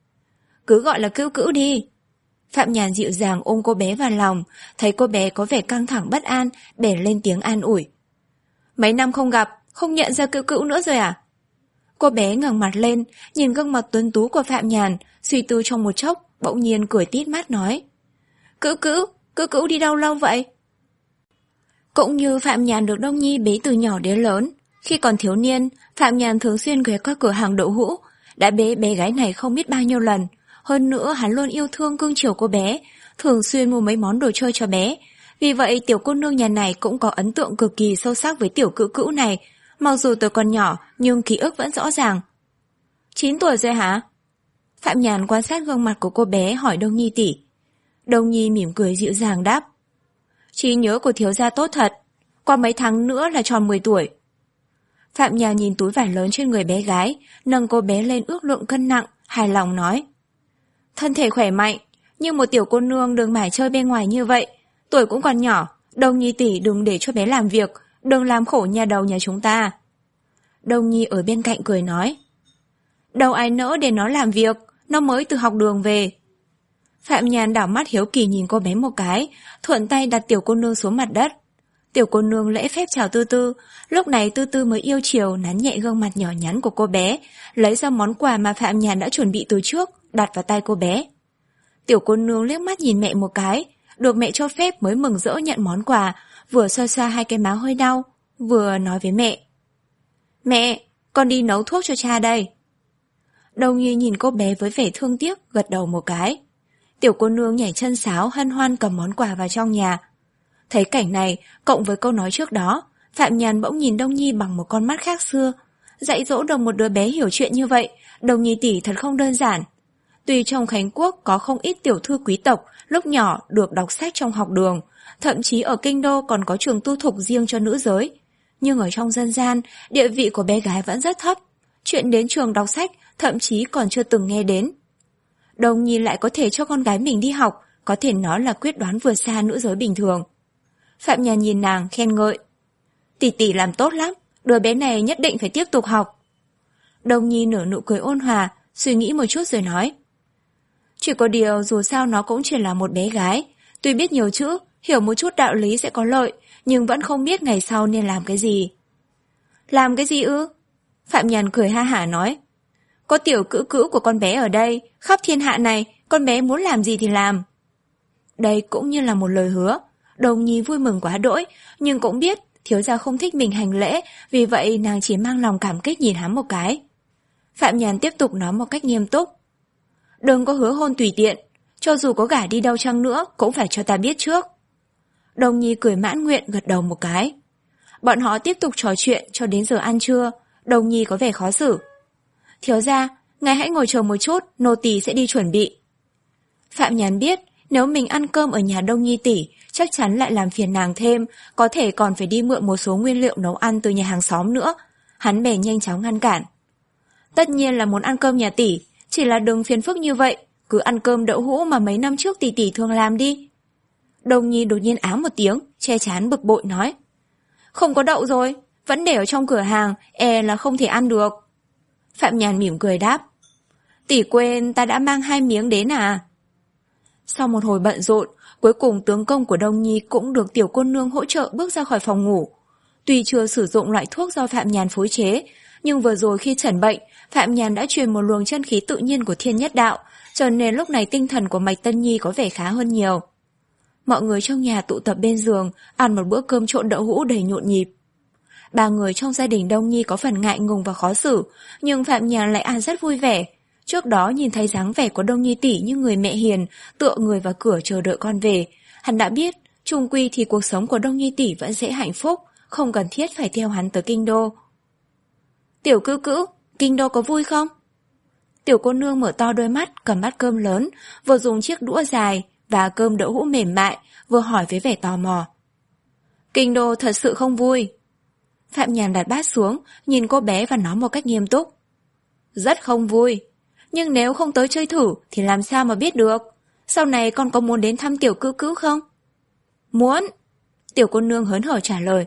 Cứ gọi là Cữu Cữu đi. Phạm Nhàn dịu dàng ôm cô bé vào lòng, thấy cô bé có vẻ căng thẳng bất an, bèn lên tiếng an ủi. Mấy năm không gặp, không nhận ra Cữu Cữu nữa rồi à? Cô bé ngẩng mặt lên, nhìn gương mặt tuấn tú của Phạm Nhàn, suy tư trong một chốc, bỗng nhiên cười tít mắt nói. Cữu Cữu, Cữu Cữu đi đâu lâu vậy? Cũng như Phạm Nhàn được Đồng Nhi bế từ nhỏ đến lớn, khi còn thiếu niên, Phạm Nhàn thường xuyên ghé qua cửa hàng đậu hũ, đã bế bé gái này không biết bao nhiêu lần. Hơn nữa hắn luôn yêu thương cưng chiều cô bé, thường xuyên mua mấy món đồ chơi cho bé. Vì vậy tiểu cô nương nhà này cũng có ấn tượng cực kỳ sâu sắc với tiểu Cữu Cữu này, mặc dù tôi còn nhỏ nhưng ký ức vẫn rõ ràng. Chín tuổi rồi hả? Phạm Nhàn quan sát gương mặt của cô bé hỏi Đồng Nhi tỷ. Đồng Nhi mỉm cười dịu dàng đáp. Trí nhớ của thiếu gia tốt thật, qua mấy tháng nữa là tròn mười tuổi. Phạm Nhàn nhìn túi vải lớn trên người bé gái, nâng cô bé lên ước lượng cân nặng, hài lòng nói. Thân thể khỏe mạnh, nhưng một tiểu cô nương đừng mải chơi bên ngoài như vậy, tuổi cũng còn nhỏ, Đông Nhi tỷ đừng để cho bé làm việc, đừng làm khổ nhà đầu nhà chúng ta. Đông Nhi ở bên cạnh cười nói, đâu ai nỡ để nó làm việc, nó mới từ học đường về. Phạm Nhàn đảo mắt hiếu kỳ nhìn cô bé một cái, thuận tay đặt tiểu cô nương xuống mặt đất. Tiểu cô nương lễ phép chào Tư Tư, lúc này Tư Tư mới yêu chiều nắn nhẹ gương mặt nhỏ nhắn của cô bé, lấy ra món quà mà Phạm Nhàn đã chuẩn bị từ trước, đặt vào tay cô bé. Tiểu cô nương liếc mắt nhìn mẹ một cái, được mẹ cho phép mới mừng rỡ nhận món quà, vừa xoa xoa hai cái má hơi đau, vừa nói với mẹ. Mẹ, con đi nấu thuốc cho cha đây. Đông Nhi nhìn cô bé với vẻ thương tiếc, gật đầu một cái. Tiểu cô nương nhảy chân sáo hân hoan cầm món quà vào trong nhà. Thấy cảnh này, cộng với câu nói trước đó, Phạm Nhàn bỗng nhìn Đông Nhi bằng một con mắt khác xưa. Dạy dỗ được một đứa bé hiểu chuyện như vậy, Đông Nhi tỷ thật không đơn giản. Tuy trong Khánh Quốc có không ít tiểu thư quý tộc lúc nhỏ được đọc sách trong học đường, thậm chí ở Kinh Đô còn có trường tu thục riêng cho nữ giới. Nhưng ở trong dân gian, địa vị của bé gái vẫn rất thấp. Chuyện đến trường đọc sách thậm chí còn chưa từng nghe đến. Đông Nhi lại có thể cho con gái mình đi học, có thể nói là quyết đoán vượt xa nữ giới bình thường. Phạm Nhàn nhìn nàng khen ngợi. Tỷ tỷ làm tốt lắm, đứa bé này nhất định phải tiếp tục học. Đông Nhi nở nụ cười ôn hòa, suy nghĩ một chút rồi nói. Chỉ có điều dù sao nó cũng chỉ là một bé gái, tuy biết nhiều chữ, hiểu một chút đạo lý sẽ có lợi, nhưng vẫn không biết ngày sau nên làm cái gì. Làm cái gì ư? Phạm Nhàn cười ha hả nói. Có tiểu cữu cữu của con bé ở đây, khắp thiên hạ này, con bé muốn làm gì thì làm. Đây cũng như là một lời hứa. Đông Nhi vui mừng quá đỗi, nhưng cũng biết thiếu gia không thích mình hành lễ, vì vậy nàng chỉ mang lòng cảm kích nhìn hắn một cái. Phạm Nhàn tiếp tục nói một cách nghiêm túc. Đừng có hứa hôn tùy tiện, cho dù có gả đi đâu chăng nữa cũng phải cho ta biết trước. Đông Nhi cười mãn nguyện gật đầu một cái. Bọn họ tiếp tục trò chuyện cho đến giờ ăn trưa. Đông Nhi có vẻ khó xử. Thiếu gia, ngài hãy ngồi chờ một chút, nô tỳ sẽ đi chuẩn bị. Phạm Nhàn biết nếu mình ăn cơm ở nhà Đông Nhi tỷ chắc chắn lại làm phiền nàng thêm, có thể còn phải đi mượn một số nguyên liệu nấu ăn từ nhà hàng xóm nữa. Hắn bèn nhanh chóng ngăn cản. Tất nhiên là muốn ăn cơm nhà tỷ, chỉ là đừng phiền phức như vậy, cứ ăn cơm đậu hũ mà mấy năm trước tỷ tỷ thường làm đi. Đông Nhi đột nhiên ám một tiếng, che chán bực bội nói. Không có đậu rồi, vẫn để ở trong cửa hàng, e là không thể ăn được. Phạm Nhàn mỉm cười đáp. Tỷ quên ta đã mang hai miếng đến à? Sau một hồi bận rộn, cuối cùng tướng công của Đông Nhi cũng được tiểu cô nương hỗ trợ bước ra khỏi phòng ngủ. Tuy chưa sử dụng loại thuốc do Phạm Nhàn phối chế, nhưng vừa rồi khi chẩn bệnh, Phạm Nhàn đã truyền một luồng chân khí tự nhiên của Thiên Nhất Đạo, cho nên lúc này tinh thần của Mạch Tân Nhi có vẻ khá hơn nhiều. Mọi người trong nhà tụ tập bên giường, ăn một bữa cơm trộn đậu hũ đầy nhộn nhịp. Ba người trong gia đình Đông Nhi có phần ngại ngùng và khó xử, nhưng Phạm Nhàn lại ăn rất vui vẻ. Trước đó nhìn thấy dáng vẻ của Đông Nhi tỷ như người mẹ hiền, tựa người vào cửa chờ đợi con về. Hắn đã biết, chung quy thì cuộc sống của Đông Nhi tỷ vẫn sẽ hạnh phúc, không cần thiết phải theo hắn tới Kinh Đô. Tiểu cữu cữu, Kinh Đô có vui không? Tiểu cô nương mở to đôi mắt, cầm bát cơm lớn, vừa dùng chiếc đũa dài và cơm đậu hũ mềm mại, vừa hỏi với vẻ tò mò. Kinh Đô thật sự không vui. Phạm Nhàn đặt bát xuống, nhìn cô bé và nói một cách nghiêm túc. Rất không vui, nhưng nếu không tới chơi thử thì làm sao mà biết được. Sau này con có muốn đến thăm tiểu cữu cữu không? Muốn. Tiểu cô nương hớn hở trả lời.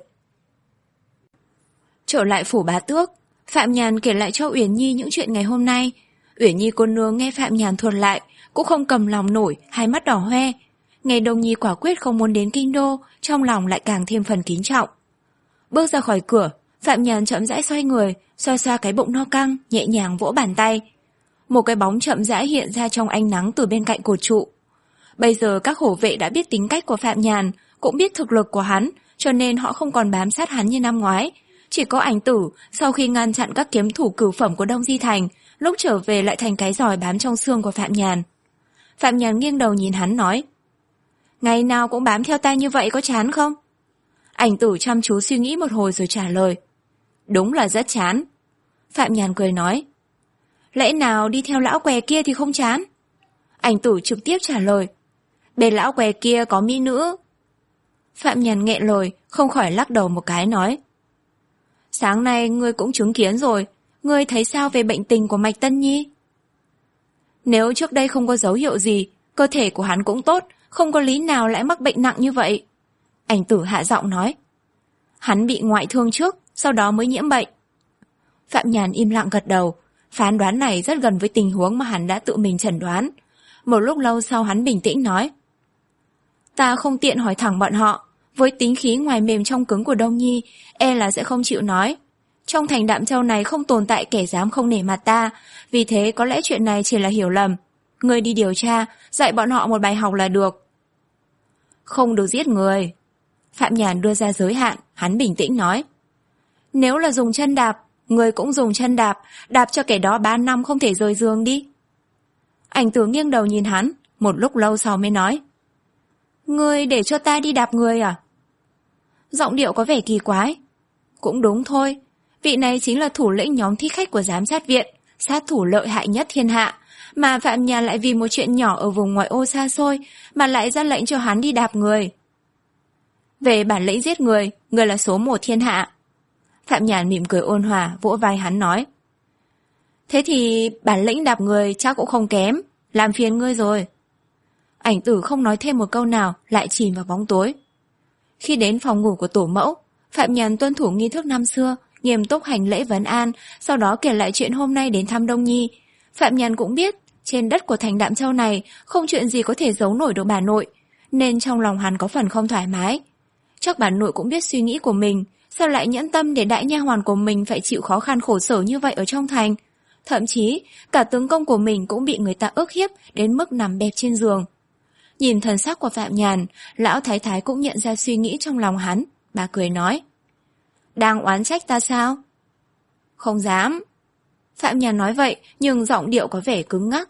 Trở lại phủ Bá Tước, Phạm Nhàn kể lại cho Uyển Nhi những chuyện ngày hôm nay. Uyển Nhi cô nương nghe Phạm Nhàn thuật lại, cũng không cầm lòng nổi, hai mắt đỏ hoe. Nghe Đông Nhi quả quyết không muốn đến Kinh Đô, trong lòng lại càng thêm phần kính trọng. Bước ra khỏi cửa, Phạm Nhàn chậm rãi xoay người, xoa xoa cái bụng no căng, nhẹ nhàng vỗ bàn tay. Một cái bóng chậm rãi hiện ra trong ánh nắng từ bên cạnh cột trụ. Bây giờ các hổ vệ đã biết tính cách của Phạm Nhàn, cũng biết thực lực của hắn, cho nên họ không còn bám sát hắn như năm ngoái. Chỉ có Ảnh Tử, sau khi ngăn chặn các kiếm thủ cửu phẩm của Đông Di Thành, lúc trở về lại thành cái giòi bám trong xương của Phạm Nhàn. Phạm Nhàn nghiêng đầu nhìn hắn nói. Ngày nào cũng bám theo ta như vậy có chán không? Ảnh Tử chăm chú suy nghĩ một hồi rồi trả lời. Đúng là rất chán. Phạm Nhàn cười nói. Lẽ nào đi theo lão què kia thì không chán? Ảnh Tử trực tiếp trả lời. Bên lão què kia có mỹ nữ. Phạm Nhàn nghẹn lời, không khỏi lắc đầu một cái nói. Sáng nay ngươi cũng chứng kiến rồi, ngươi thấy sao về bệnh tình của Mạch Tân Nhi? Nếu trước đây không có dấu hiệu gì, cơ thể của hắn cũng tốt, không có lý nào lại mắc bệnh nặng như vậy. Ảnh Tử hạ giọng nói. Hắn bị ngoại thương trước, sau đó mới nhiễm bệnh. Phạm Nhàn im lặng gật đầu. Phán đoán này rất gần với tình huống mà hắn đã tự mình chẩn đoán. Một lúc lâu sau hắn bình tĩnh nói. Ta không tiện hỏi thẳng bọn họ. Với tính khí ngoài mềm trong cứng của Đông Nhi, e là sẽ không chịu nói. Trong thành Đạm Châu này không tồn tại kẻ dám không nể mặt ta, vì thế có lẽ chuyện này chỉ là hiểu lầm. Ngươi đi điều tra, dạy bọn họ một bài học là được. Không được giết người. Phạm Nhàn đưa ra giới hạn, hắn bình tĩnh nói. Nếu là dùng chân đạp, ngươi cũng dùng chân đạp, đạp cho kẻ đó ba năm không thể rời giường đi. Ảnh Tử nghiêng đầu nhìn hắn, một lúc lâu sau mới nói. Ngươi để cho ta đi đạp người à? Giọng điệu có vẻ kỳ quái. Cũng đúng thôi, vị này chính là thủ lĩnh nhóm thích khách của giám sát viện, sát thủ lợi hại nhất thiên hạ, mà Phạm Nhàn lại vì một chuyện nhỏ ở vùng ngoại ô xa xôi mà lại ra lệnh cho hắn đi đạp người. Về bản lĩnh giết người, người là số một thiên hạ. Phạm Nhàn mỉm cười ôn hòa, vỗ vai hắn nói. Thế thì bản lĩnh đạp người chắc cũng không kém, làm phiền ngươi rồi. Ảnh Tử không nói thêm một câu nào, lại chìm vào bóng tối. Khi đến phòng ngủ của tổ mẫu, Phạm Nhàn tuân thủ nghi thức năm xưa, nghiêm túc hành lễ vấn an, sau đó kể lại chuyện hôm nay đến thăm Đông Nhi. Phạm Nhàn cũng biết, trên đất của thành Đạm Châu này không chuyện gì có thể giấu nổi được bà nội, nên trong lòng hắn có phần không thoải mái. Chắc bà nội cũng biết suy nghĩ của mình, sao lại nhẫn tâm để đại nha hoàn của mình phải chịu khó khăn khổ sở như vậy ở trong thành. Thậm chí, cả tướng công của mình cũng bị người ta ức hiếp đến mức nằm bẹp trên giường. Nhìn thần sắc của Phạm Nhàn, lão thái thái cũng nhận ra suy nghĩ trong lòng hắn. Bà cười nói. Đang oán trách ta sao? Không dám. Phạm Nhàn nói vậy, nhưng giọng điệu có vẻ cứng ngắc.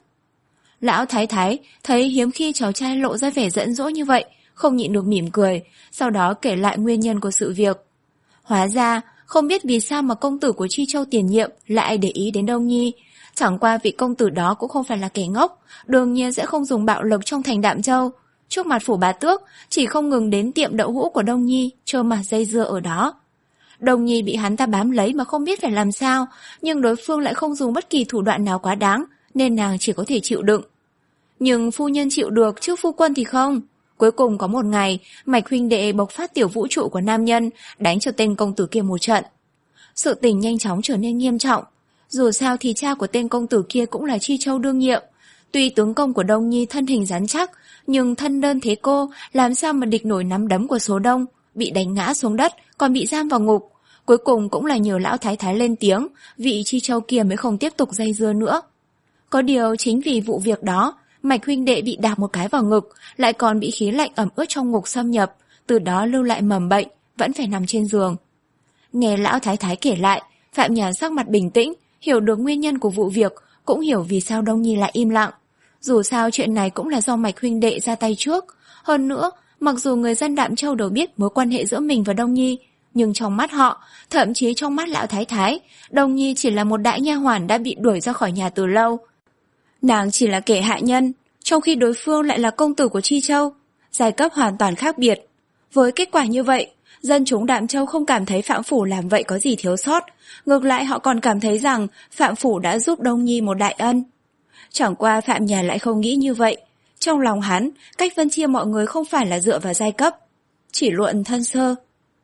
Lão thái thái thấy hiếm khi cháu trai lộ ra vẻ giận dỗi như vậy, không nhịn được mỉm cười, sau đó kể lại nguyên nhân của sự việc. Hóa ra, không biết vì sao mà công tử của Chi Châu tiền nhiệm lại để ý đến Đông Nhi. Chẳng qua vị công tử đó cũng không phải là kẻ ngốc, đương nhiên sẽ không dùng bạo lực trong thành Đạm Châu. Trước mặt phủ bá tước, chỉ không ngừng đến tiệm đậu hũ của Đông Nhi, trơ mặt dây dưa ở đó. Đông Nhi bị hắn ta bám lấy mà không biết phải làm sao, nhưng đối phương lại không dùng bất kỳ thủ đoạn nào quá đáng, nên nàng chỉ có thể chịu đựng. Nhưng phu nhân chịu được, chứ phu quân thì không. Cuối cùng có một ngày, Mạch huynh đệ bộc phát tiểu vũ trụ của nam nhân, đánh cho tên công tử kia một trận. Sự tình nhanh chóng trở nên nghiêm trọng. Dù sao thì cha của tên công tử kia cũng là Chi Châu đương nhiệm. Tuy tướng công của Đông Nhi thân hình rắn chắc, nhưng thân đơn thế cô, làm sao mà địch nổi nắm đấm của số đông, bị đánh ngã xuống đất, còn bị giam vào ngục. Cuối cùng cũng là nhờ lão thái thái lên tiếng, vị Chi Châu kia mới không tiếp tục dây dưa nữa. Có điều chính vì vụ việc đó, Mạch huynh đệ bị đạp một cái vào ngực, lại còn bị khí lạnh ẩm ướt trong ngục xâm nhập, từ đó lưu lại mầm bệnh, vẫn phải nằm trên giường. Nghe lão thái thái kể lại, Phạm Nhàn sắc mặt bình tĩnh, hiểu được nguyên nhân của vụ việc, cũng hiểu vì sao Đông Nhi lại im lặng. Dù sao chuyện này cũng là do Mạch huynh đệ ra tay trước. Hơn nữa, mặc dù người dân Đạm Châu đều biết mối quan hệ giữa mình và Đông Nhi, nhưng trong mắt họ, thậm chí trong mắt lão thái thái, Đông Nhi chỉ là một đại nha hoàn đã bị đuổi ra khỏi nhà từ lâu. Nàng chỉ là kẻ hạ nhân, trong khi đối phương lại là công tử của Chi Châu, giai cấp hoàn toàn khác biệt. Với kết quả như vậy, dân chúng Đạm Châu không cảm thấy Phạm Phủ làm vậy có gì thiếu sót, ngược lại họ còn cảm thấy rằng Phạm Phủ đã giúp Đông Nhi một đại ân. Chẳng qua Phạm Nhàn lại không nghĩ như vậy. Trong lòng hắn, cách phân chia mọi người không phải là dựa vào giai cấp, chỉ luận thân sơ.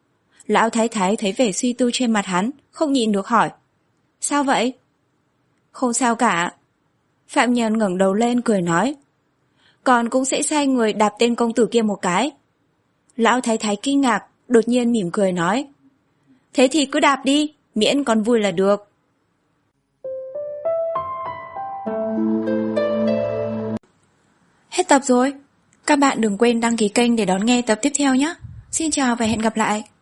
Lão thái thái thấy vẻ suy tư trên mặt hắn, không nhịn được hỏi. Sao vậy? Không sao cả. Phạm Nhàn ngẩng đầu lên cười nói. Con cũng sẽ sai người đạp tên công tử kia một cái. Lão thái thái kinh ngạc, đột nhiên mỉm cười nói. Thế thì cứ đạp đi, miễn con vui là được. Hết tập rồi. Các bạn đừng quên đăng ký kênh để đón nghe tập tiếp theo nhé. Xin chào và hẹn gặp lại.